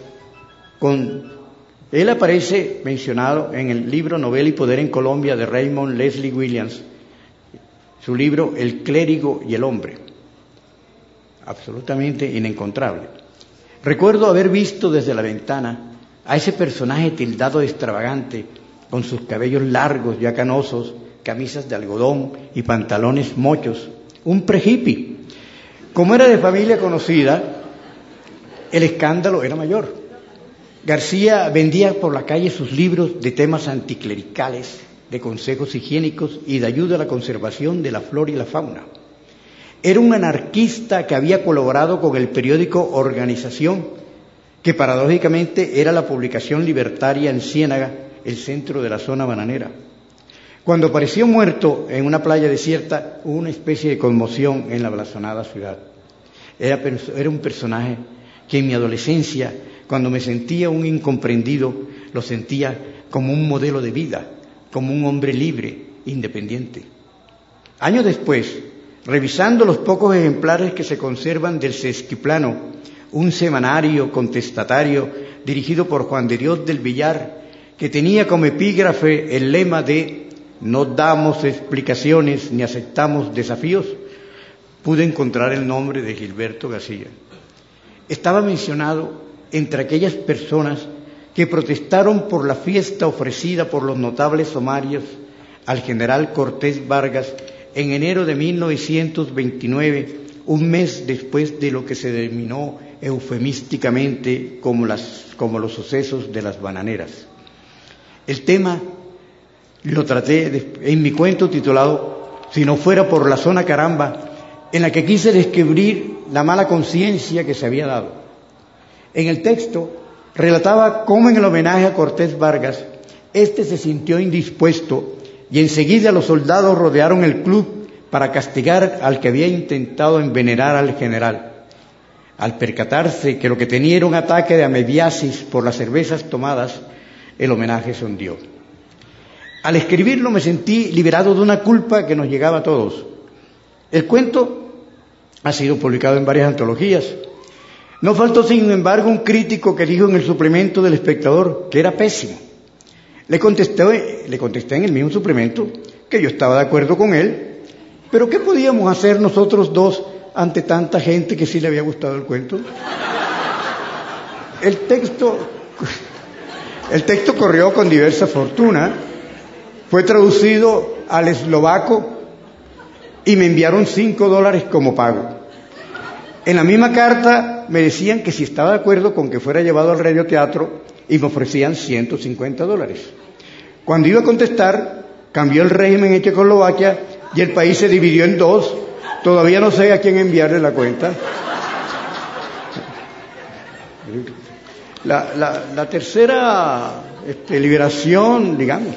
Él aparece mencionado en el libro Novela y Poder en Colombia de Raymond Leslie Williams, su libro El clérigo y el hombre, absolutamente inencontrable. Recuerdo haber visto desde la ventana a ese personaje tildado de extravagante, con sus cabellos largos ya canosos, camisas de algodón y pantalones mochos, un pre-hippie. Como era de familia conocida, el escándalo era mayor. García vendía por la calle sus libros de temas anticlericales, de consejos higiénicos y de ayuda a la conservación de la flora y la fauna. Era un anarquista que había colaborado con el periódico Organización, que paradójicamente era la publicación libertaria en Ciénaga, el centro de la zona bananera. Cuando apareció muerto en una playa desierta, hubo una especie de conmoción en la blasonada ciudad. Era un personaje que en mi adolescencia, cuando me sentía un incomprendido, lo sentía como un modelo de vida, como un hombre libre, independiente. Años después, revisando los pocos ejemplares que se conservan del Sesquiplano, un semanario contestatario dirigido por Juan de Dios del Villar, que tenía como epígrafe el lema de "no damos explicaciones ni aceptamos desafíos", pude encontrar el nombre de Gilberto García. Estaba mencionado entre aquellas personas que protestaron por la fiesta ofrecida por los notables somarios al general Cortés Vargas en enero de 1929, un mes después de lo que se denominó eufemísticamente como los sucesos de las bananeras. El tema lo traté en mi cuento titulado "Si no fuera por la zona caramba", en la que quise descubrir la mala conciencia que se había dado. En el texto relataba cómo en el homenaje a Cortés Vargas, éste se sintió indispuesto y enseguida los soldados rodearon el club para castigar al que había intentado envenenar al general. Al percatarse que lo que tenía era un ataque de amebiasis por las cervezas tomadas, el homenaje se hundió. Al escribirlo me sentí liberado de una culpa que nos llegaba a todos. El cuento ha sido publicado en varias antologías. No faltó, sin embargo, un crítico que dijo en el suplemento del Espectador que era pésimo. Le contesté en el mismo suplemento que yo estaba de acuerdo con él, pero ¿qué podíamos hacer nosotros dos ante tanta gente que sí le había gustado el cuento? El texto corrió con diversa fortuna, fue traducido al eslovaco y me enviaron $5 como pago. En la misma carta me decían que si estaba de acuerdo con que fuera llevado al radioteatro y me ofrecían $150. Cuando iba a contestar, cambió el régimen en Checoslovaquia y el país se dividió en dos. Todavía no sé a quién enviarle la cuenta. La tercera liberación, digamos,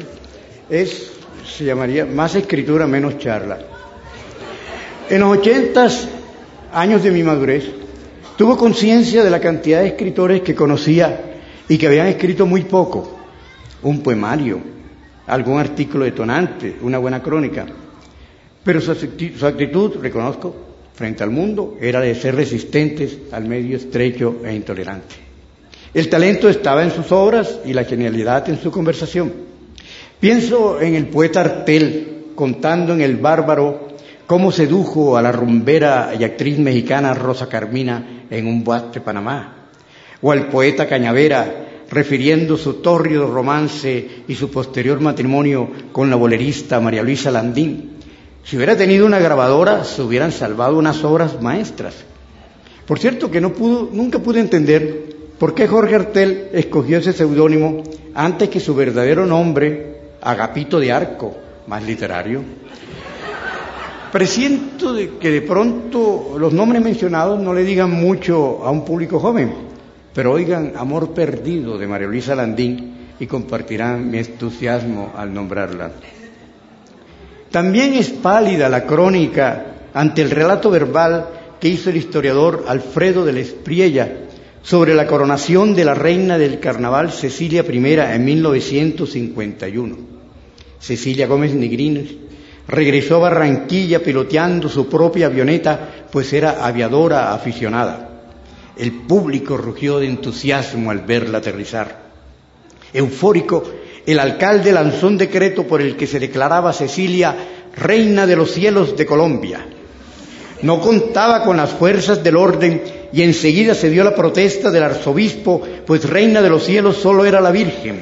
se llamaría Más escritura, menos charla. En los 80 años de mi madurez, tuve conciencia de la cantidad de escritores que conocía y que habían escrito muy poco. Un poemario, algún artículo detonante, una buena crónica. Pero su actitud, reconozco, frente al mundo, era de ser resistentes al medio estrecho e intolerante. El talento estaba en sus obras y la genialidad en su conversación. Pienso en el poeta Artel, contando en El Bárbaro cómo sedujo a la rumbera y actriz mexicana Rosa Carmina en un boate de Panamá, o al poeta Cañavera, refiriendo su tórrido romance y su posterior matrimonio con la bolerista María Luisa Landín. Si hubiera tenido una grabadora, se hubieran salvado unas obras maestras. Por cierto que nunca pude entender por qué Jorge Artel escogió ese seudónimo antes que su verdadero nombre, Agapito de Arco, más literario. Presiento que de pronto los nombres mencionados no le digan mucho a un público joven, pero oigan Amor Perdido de María Luisa Landín y compartirán mi entusiasmo al nombrarla. También es pálida la crónica ante el relato verbal que hizo el historiador Alfredo de la Espriella sobre la coronación de la reina del carnaval Cecilia I en 1951. Cecilia Gómez Negrín regresó a Barranquilla piloteando su propia avioneta, pues era aviadora aficionada. El público rugió de entusiasmo al verla aterrizar. Eufórico, el alcalde lanzó un decreto por el que se declaraba a Cecilia reina de los cielos de Colombia. No contaba con las fuerzas del orden y enseguida se dio la protesta del arzobispo, pues reina de los cielos solo era la Virgen.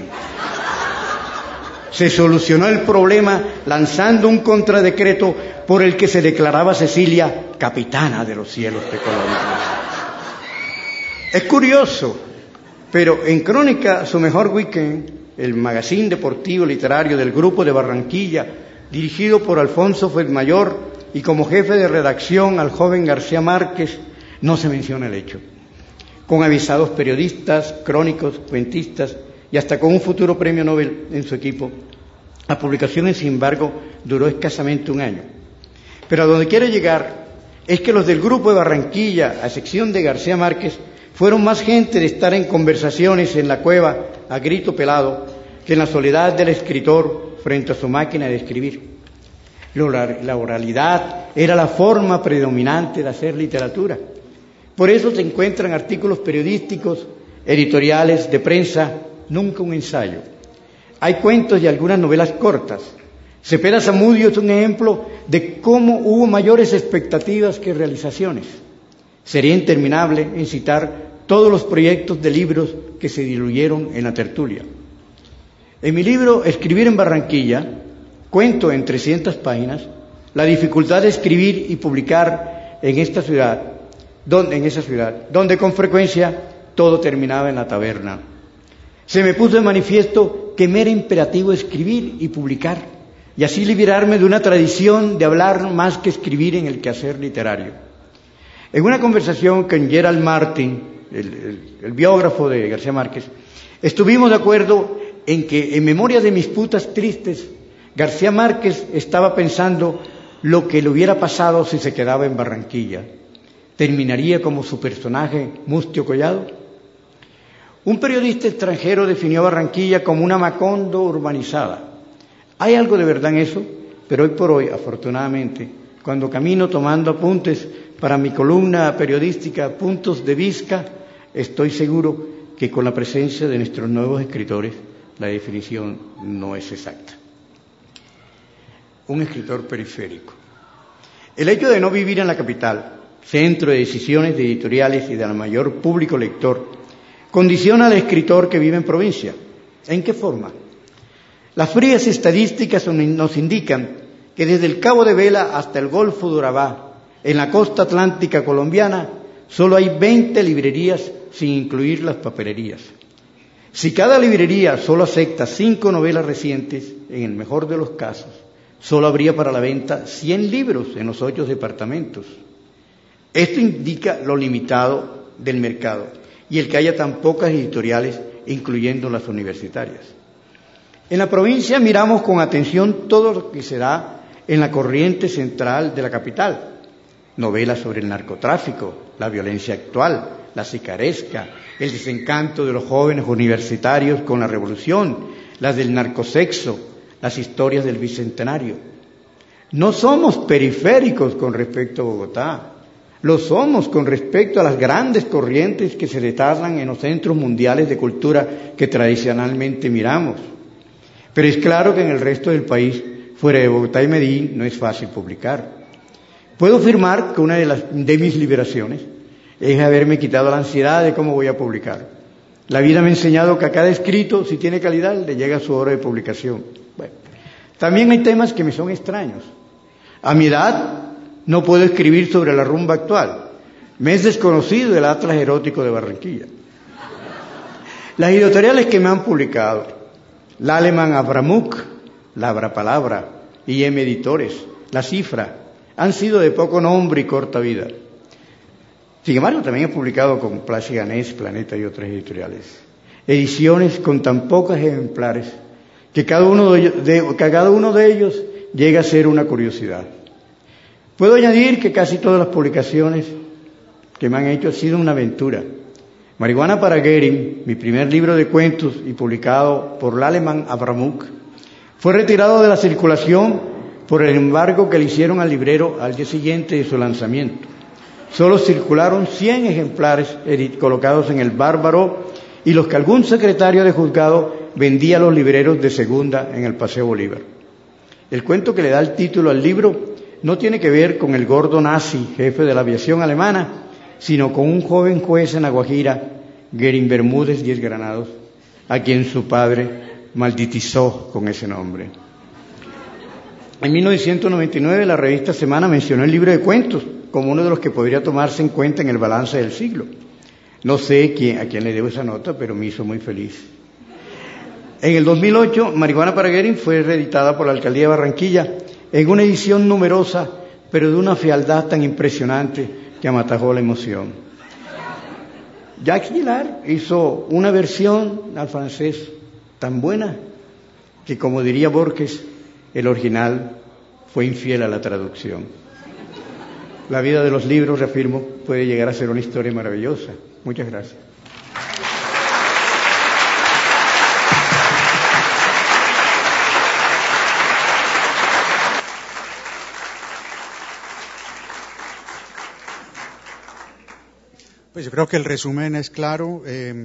Se solucionó el problema lanzando un contradecreto por el que se declaraba a Cecilia capitana de los cielos de Colombia. Es curioso, pero en Crónica, su mejor weekend, el magazine deportivo literario del Grupo de Barranquilla, dirigido por Alfonso Fuenmayor y como jefe de redacción al joven García Márquez, no se menciona el hecho. Con avisados periodistas, crónicos, cuentistas y hasta con un futuro premio Nobel en su equipo, la publicación, sin embargo, duró escasamente un año. Pero a donde quiero llegar es que los del Grupo de Barranquilla, a excepción de García Márquez, fueron más gente de estar en conversaciones en la cueva a grito pelado que en la soledad del escritor frente a su máquina de escribir. La oralidad era la forma predominante de hacer literatura. Por eso se encuentran artículos periodísticos, editoriales, de prensa, nunca un ensayo. Hay cuentos y algunas novelas cortas. Cepeda Zamudio es un ejemplo de cómo hubo mayores expectativas que realizaciones. Sería interminable en citar todos los proyectos de libros que se diluyeron en la tertulia. En mi libro Escribir en Barranquilla, cuento en 300 páginas la dificultad de escribir y publicar en esa ciudad, donde con frecuencia todo terminaba en la taberna. Se me puso de manifiesto que me era imperativo escribir y publicar, y así liberarme de una tradición de hablar más que escribir en el quehacer literario. En una conversación con Gerald Martin, el biógrafo de García Márquez, estuvimos de acuerdo en que en Memorias de mis putas tristes, García Márquez estaba pensando lo que le hubiera pasado si se quedaba en Barranquilla. ¿Terminaría como su personaje Mustio Collado? Un periodista extranjero definió a Barranquilla como una Macondo urbanizada. Hay algo de verdad en eso, pero hoy por hoy, afortunadamente, cuando camino tomando apuntes para mi columna periodística Puntos de Vista, estoy seguro que con la presencia de nuestros nuevos escritores la definición no es exacta. Un escritor periférico. El hecho de no vivir en la capital, centro de decisiones de editoriales y del mayor público lector, condiciona al escritor que vive en provincia. ¿En qué forma? Las frías estadísticas nos indican que desde el Cabo de Vela hasta el Golfo de Urabá, en la costa atlántica colombiana, solo hay 20 librerías sin incluir las papelerías. Si cada librería solo acepta 5 novelas recientes, en el mejor de los casos, solo habría para la venta 100 libros en los 8 departamentos. Esto indica lo limitado del mercado y el que haya tan pocas editoriales, incluyendo las universitarias. En la provincia miramos con atención todo lo que se da en la corriente central de la capital. Novelas sobre el narcotráfico, la violencia actual, la sicaresca, el desencanto de los jóvenes universitarios con la revolución, las del narcosexo, las historias del bicentenario. No somos periféricos con respecto a Bogotá, lo somos con respecto a las grandes corrientes que se retardan en los centros mundiales de cultura que tradicionalmente miramos. Pero es claro que en el resto del país, fuera de Bogotá y Medellín, no es fácil publicar. Puedo afirmar que una de mis liberaciones es haberme quitado la ansiedad de cómo voy a publicar. La vida me ha enseñado que a cada escrito, si tiene calidad, le llega su hora de publicación. Bueno, también hay temas que me son extraños. A mi edad no puedo escribir sobre la rumba actual. Me es desconocido el Atlas erótico de Barranquilla. Las editoriales que me han publicado, Laleman Abramuk, Labra Palabra, IM Editores, La Cifra, han sido de poco nombre y corta vida. Sin embargo, también he publicado con Plaza Ganés, Planeta y otras editoriales. Ediciones con tan pocos ejemplares que cada uno de ellos llega a ser una curiosidad. Puedo añadir que casi todas las publicaciones que me han hecho han sido una aventura. Marihuana para Goering, mi primer libro de cuentos y publicado por Laleman Abramuk, fue retirado de la circulación por el embargo que le hicieron al librero al día siguiente de su lanzamiento. Solo circularon 100 ejemplares colocados en el Bárbaro y los que algún secretario de juzgado vendía a los libreros de segunda en el Paseo Bolívar. El cuento que le da el título al libro no tiene que ver con el gordo nazi, jefe de la aviación alemana, sino con un joven juez en La Guajira, Guerin Bermúdez 10 Granados, a quien su padre malditizó con ese nombre. En 1999 la revista Semana mencionó el libro de cuentos como uno de los que podría tomarse en cuenta en el balance del siglo. No sé a quién le debo esa nota, pero me hizo muy feliz. En el 2008, Marihuana para Guerin fue reeditada por la Alcaldía de Barranquilla en una edición numerosa, pero de una fealdad tan impresionante que amatajó la emoción. Jacques Guillard hizo una versión al francés tan buena que, como diría Borges, el original fue infiel a la traducción. La vida de los libros, reafirmo, puede llegar a ser una historia maravillosa. Muchas gracias. Pues yo creo que el resumen es claro.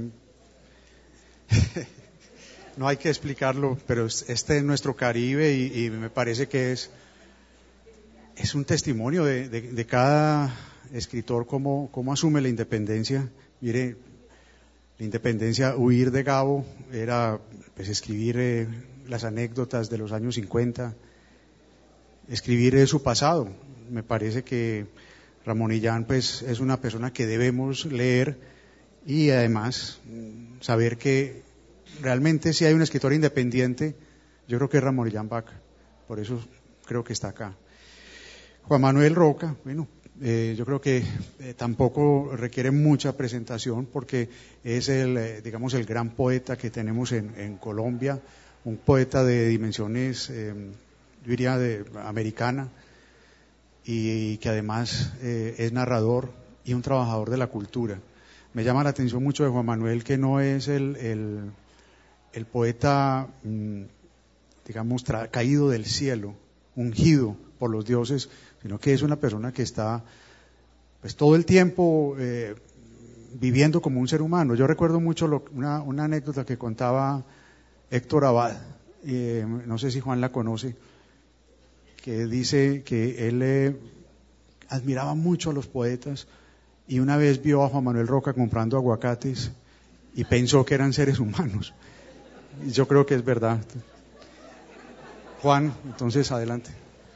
No hay que explicarlo, pero este es nuestro Caribe y me parece que es un testimonio de cada escritor cómo asume la independencia. Mire, la independencia, huir de Gabo era pues escribir las anécdotas de los años 50, escribir su pasado. Me parece que Ramón Illán pues es una persona que debemos leer y además saber que realmente si hay un escritor independiente, yo creo que es Ramón Illán Vaca, por eso creo que está acá. Juan Manuel Roca, bueno, yo creo que tampoco requiere mucha presentación porque es digamos el gran poeta que tenemos en Colombia, un poeta de dimensiones, yo diría americana, y que además es narrador y un trabajador de la cultura. Me llama la atención mucho de Juan Manuel que no es el poeta, digamos, caído del cielo, ungido por los dioses, sino que es una persona que está pues todo el tiempo viviendo como un ser humano. Yo recuerdo mucho una anécdota que contaba Héctor Abad, no sé si Juan la conoce, que dice que él admiraba mucho a los poetas y una vez vio a Juan Manuel Roca comprando aguacates y pensó que eran seres humanos. Y yo creo que es verdad. Juan, entonces adelante.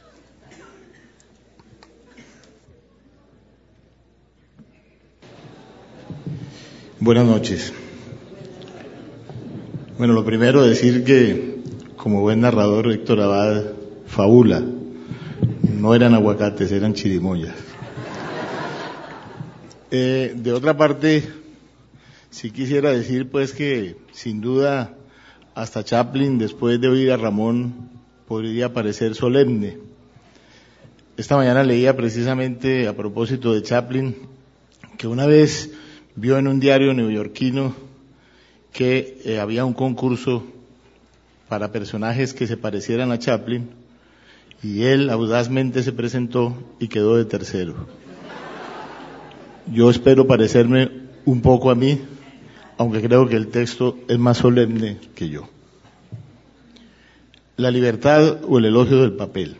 Buenas noches. Bueno, lo primero decir que como buen narrador Héctor Abad fabula. No eran aguacates, eran chirimoyas. De otra parte, sí quisiera decir pues que sin duda hasta Chaplin, después de oír a Ramón, podría parecer solemne. Esta mañana leía precisamente a propósito de Chaplin que una vez vio en un diario neoyorquino que había un concurso para personajes que se parecieran a Chaplin y él audazmente se presentó y quedó de tercero. Yo espero parecerme un poco a mí, aunque creo que el texto es más solemne que yo. La libertad o el elogio del papel.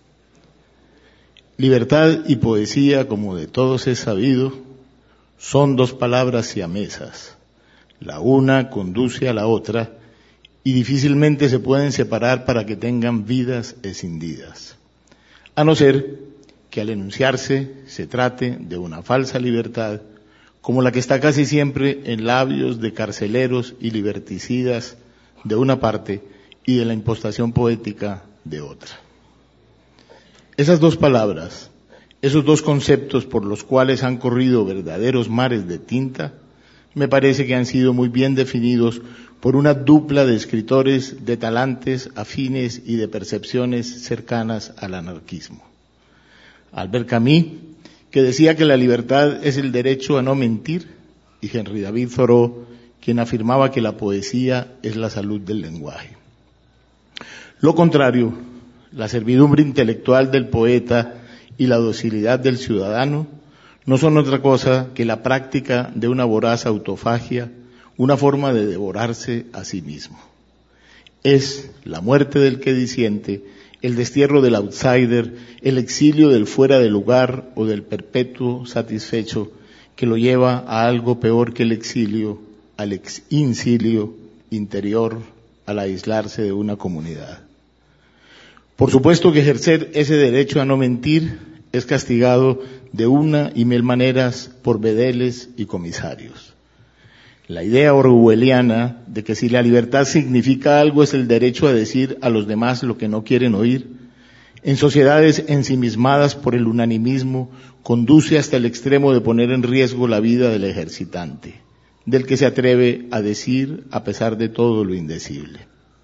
Libertad y poesía, como de todos es sabido, son dos palabras siamesas. La una conduce a la otra y difícilmente se pueden separar para que tengan vidas escindidas. A no ser que al enunciarse se trate de una falsa libertad, como la que está casi siempre en labios de carceleros y liberticidas de una parte y de la impostación poética de otra. Esas dos palabras, esos dos conceptos por los cuales han corrido verdaderos mares de tinta, me parece que han sido muy bien definidos por una dupla de escritores de talantes afines y de percepciones cercanas al anarquismo. Albert Camus, que decía que la libertad es el derecho a no mentir, y Henry David Thoreau, quien afirmaba que la poesía es la salud del lenguaje. Lo contrario, la servidumbre intelectual del poeta y la docilidad del ciudadano no son otra cosa que la práctica de una voraz autofagia, una forma de devorarse a sí mismo. Es la muerte del que disiente, el destierro del outsider, el exilio del fuera de lugar o del perpetuo satisfecho, que lo lleva a algo peor que el exilio, al exilio interior, al aislarse de una comunidad. Por supuesto que ejercer ese derecho a no mentir es castigado de una y mil maneras por bedeles y comisarios. La idea orwelliana de que si la libertad significa algo es el derecho a decir a los demás lo que no quieren oír, en sociedades ensimismadas por el unanimismo, conduce hasta el extremo de poner en riesgo la vida del ejercitante, del que se atreve a decir a pesar de todo lo indecible.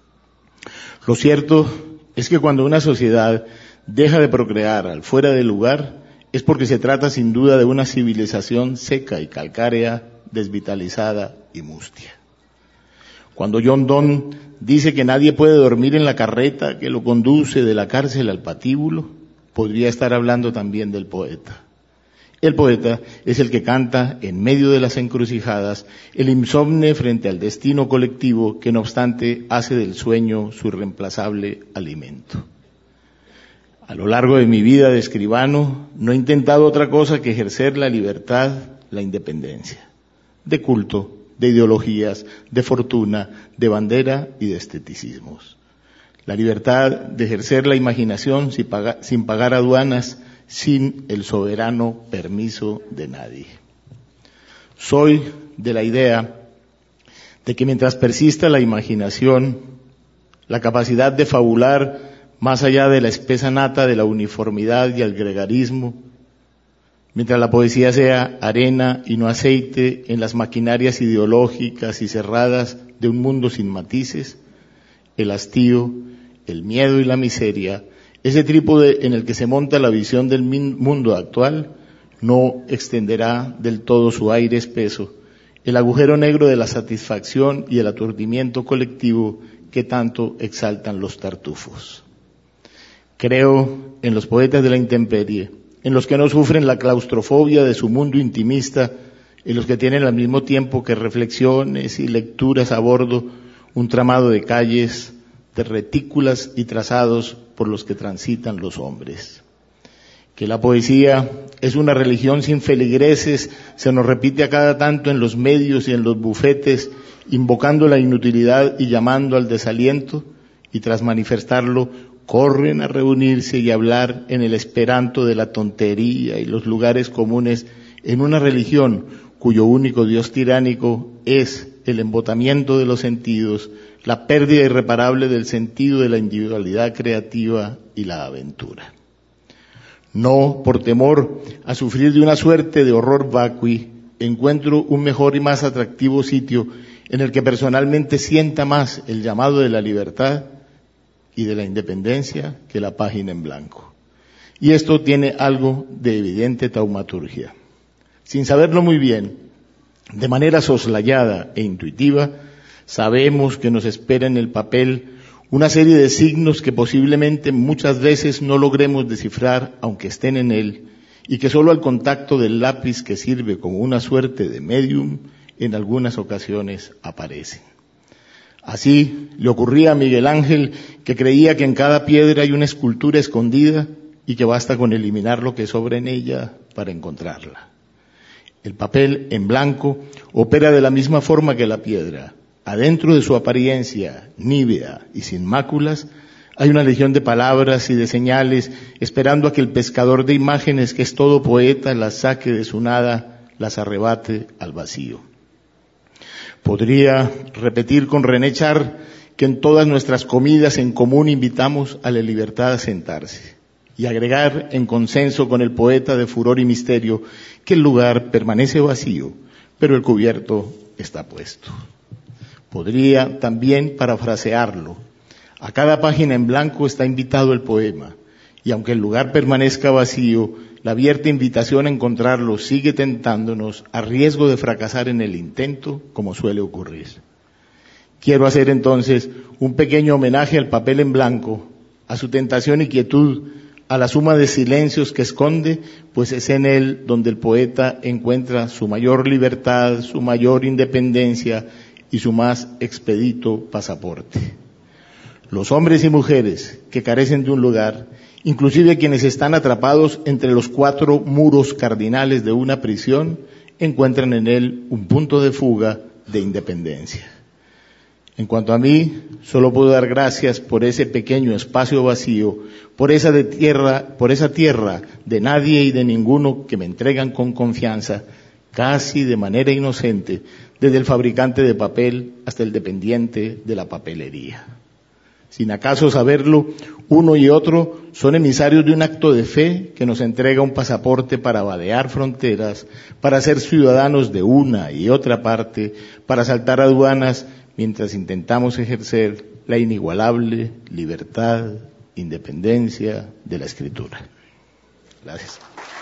Lo cierto es que cuando una sociedad deja de procrear al fuera del lugar, es porque se trata sin duda de una civilización seca y calcárea, desvitalizada y mustia. Cuando John Donne dice que nadie puede dormir en la carreta que lo conduce de la cárcel al patíbulo, podría estar hablando también del poeta. El poeta es el que canta en medio de las encrucijadas el insomne frente al destino colectivo que no obstante hace del sueño su irreemplazable alimento. A lo largo de mi vida de escribano no he intentado otra cosa que ejercer la libertad, la independencia, de culto, de ideologías, de fortuna, de bandera y de esteticismos. La libertad de ejercer la imaginación sin pagar aduanas, sin el soberano permiso de nadie. Soy de la idea de que mientras persista la imaginación, la capacidad de fabular más allá de la espesa nata de la uniformidad y el gregarismo, mientras la poesía sea arena y no aceite en las maquinarias ideológicas y cerradas de un mundo sin matices, el hastío, el miedo y la miseria, ese trípode en el que se monta la visión del mundo actual, no extenderá del todo su aire espeso, el agujero negro de la satisfacción y el aturdimiento colectivo que tanto exaltan los tartufos. Creo en los poetas de la intemperie, en los que no sufren la claustrofobia de su mundo intimista, en los que tienen al mismo tiempo que reflexiones y lecturas a bordo un tramado de calles, de retículas y trazados por los que transitan los hombres. Que la poesía es una religión sin feligreses se nos repite a cada tanto en los medios y en los bufetes, invocando la inutilidad y llamando al desaliento, y tras manifestarlo corren a reunirse y hablar en el esperanto de la tontería y los lugares comunes en una religión cuyo único Dios tiránico es el embotamiento de los sentidos, la pérdida irreparable del sentido de la individualidad creativa y la aventura. No, por temor a sufrir de una suerte de horror vacui, encuentro un mejor y más atractivo sitio en el que personalmente sienta más el llamado de la libertad y de la independencia que la página en blanco. Y esto tiene algo de evidente taumaturgia. Sin saberlo muy bien, de manera soslayada e intuitiva, sabemos que nos espera en el papel una serie de signos que posiblemente muchas veces no logremos descifrar aunque estén en él, y que solo al contacto del lápiz que sirve como una suerte de medium en algunas ocasiones aparecen. Así le ocurría a Miguel Ángel, que creía que en cada piedra hay una escultura escondida y que basta con eliminar lo que sobra en ella para encontrarla. El papel en blanco opera de la misma forma que la piedra. Adentro de su apariencia nívea y sin máculas, hay una legión de palabras y de señales esperando a que el pescador de imágenes, que es todo poeta, las saque de su nada, las arrebate al vacío. Podría repetir con René Char que en todas nuestras comidas en común invitamos a la libertad a sentarse y agregar en consenso con el poeta de Furor y Misterio que el lugar permanece vacío, pero el cubierto está puesto. Podría también parafrasearlo. A cada página en blanco está invitado el poema, y aunque el lugar permanezca vacío, la abierta invitación a encontrarlo sigue tentándonos a riesgo de fracasar en el intento, como suele ocurrir. Quiero hacer entonces un pequeño homenaje al papel en blanco, a su tentación y quietud, a la suma de silencios que esconde, pues es en él donde el poeta encuentra su mayor libertad, su mayor independencia y su más expedito pasaporte. Los hombres y mujeres que carecen de un lugar, inclusive quienes están atrapados entre los 4 muros cardinales de una prisión, encuentran en él un punto de fuga de independencia. En cuanto a mí, solo puedo dar gracias por ese pequeño espacio vacío, por esa tierra de nadie y de ninguno que me entregan con confianza, casi de manera inocente, desde el fabricante de papel hasta el dependiente de la papelería. Sin acaso saberlo, uno y otro son emisarios de un acto de fe que nos entrega un pasaporte para vadear fronteras, para ser ciudadanos de una y otra parte, para saltar aduanas, mientras intentamos ejercer la inigualable libertad, independencia de la escritura. Gracias.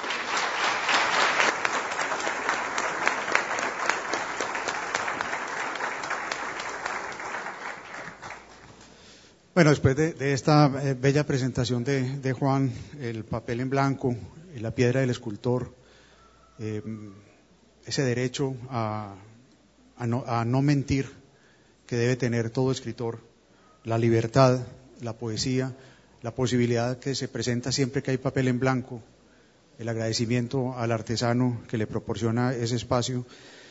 Bueno, después de esta bella presentación de Juan, el papel en blanco, la piedra del escultor, ese derecho a no mentir que debe tener todo escritor, la libertad, la poesía, la posibilidad que se presenta siempre que hay papel en blanco, el agradecimiento al artesano que le proporciona ese espacio.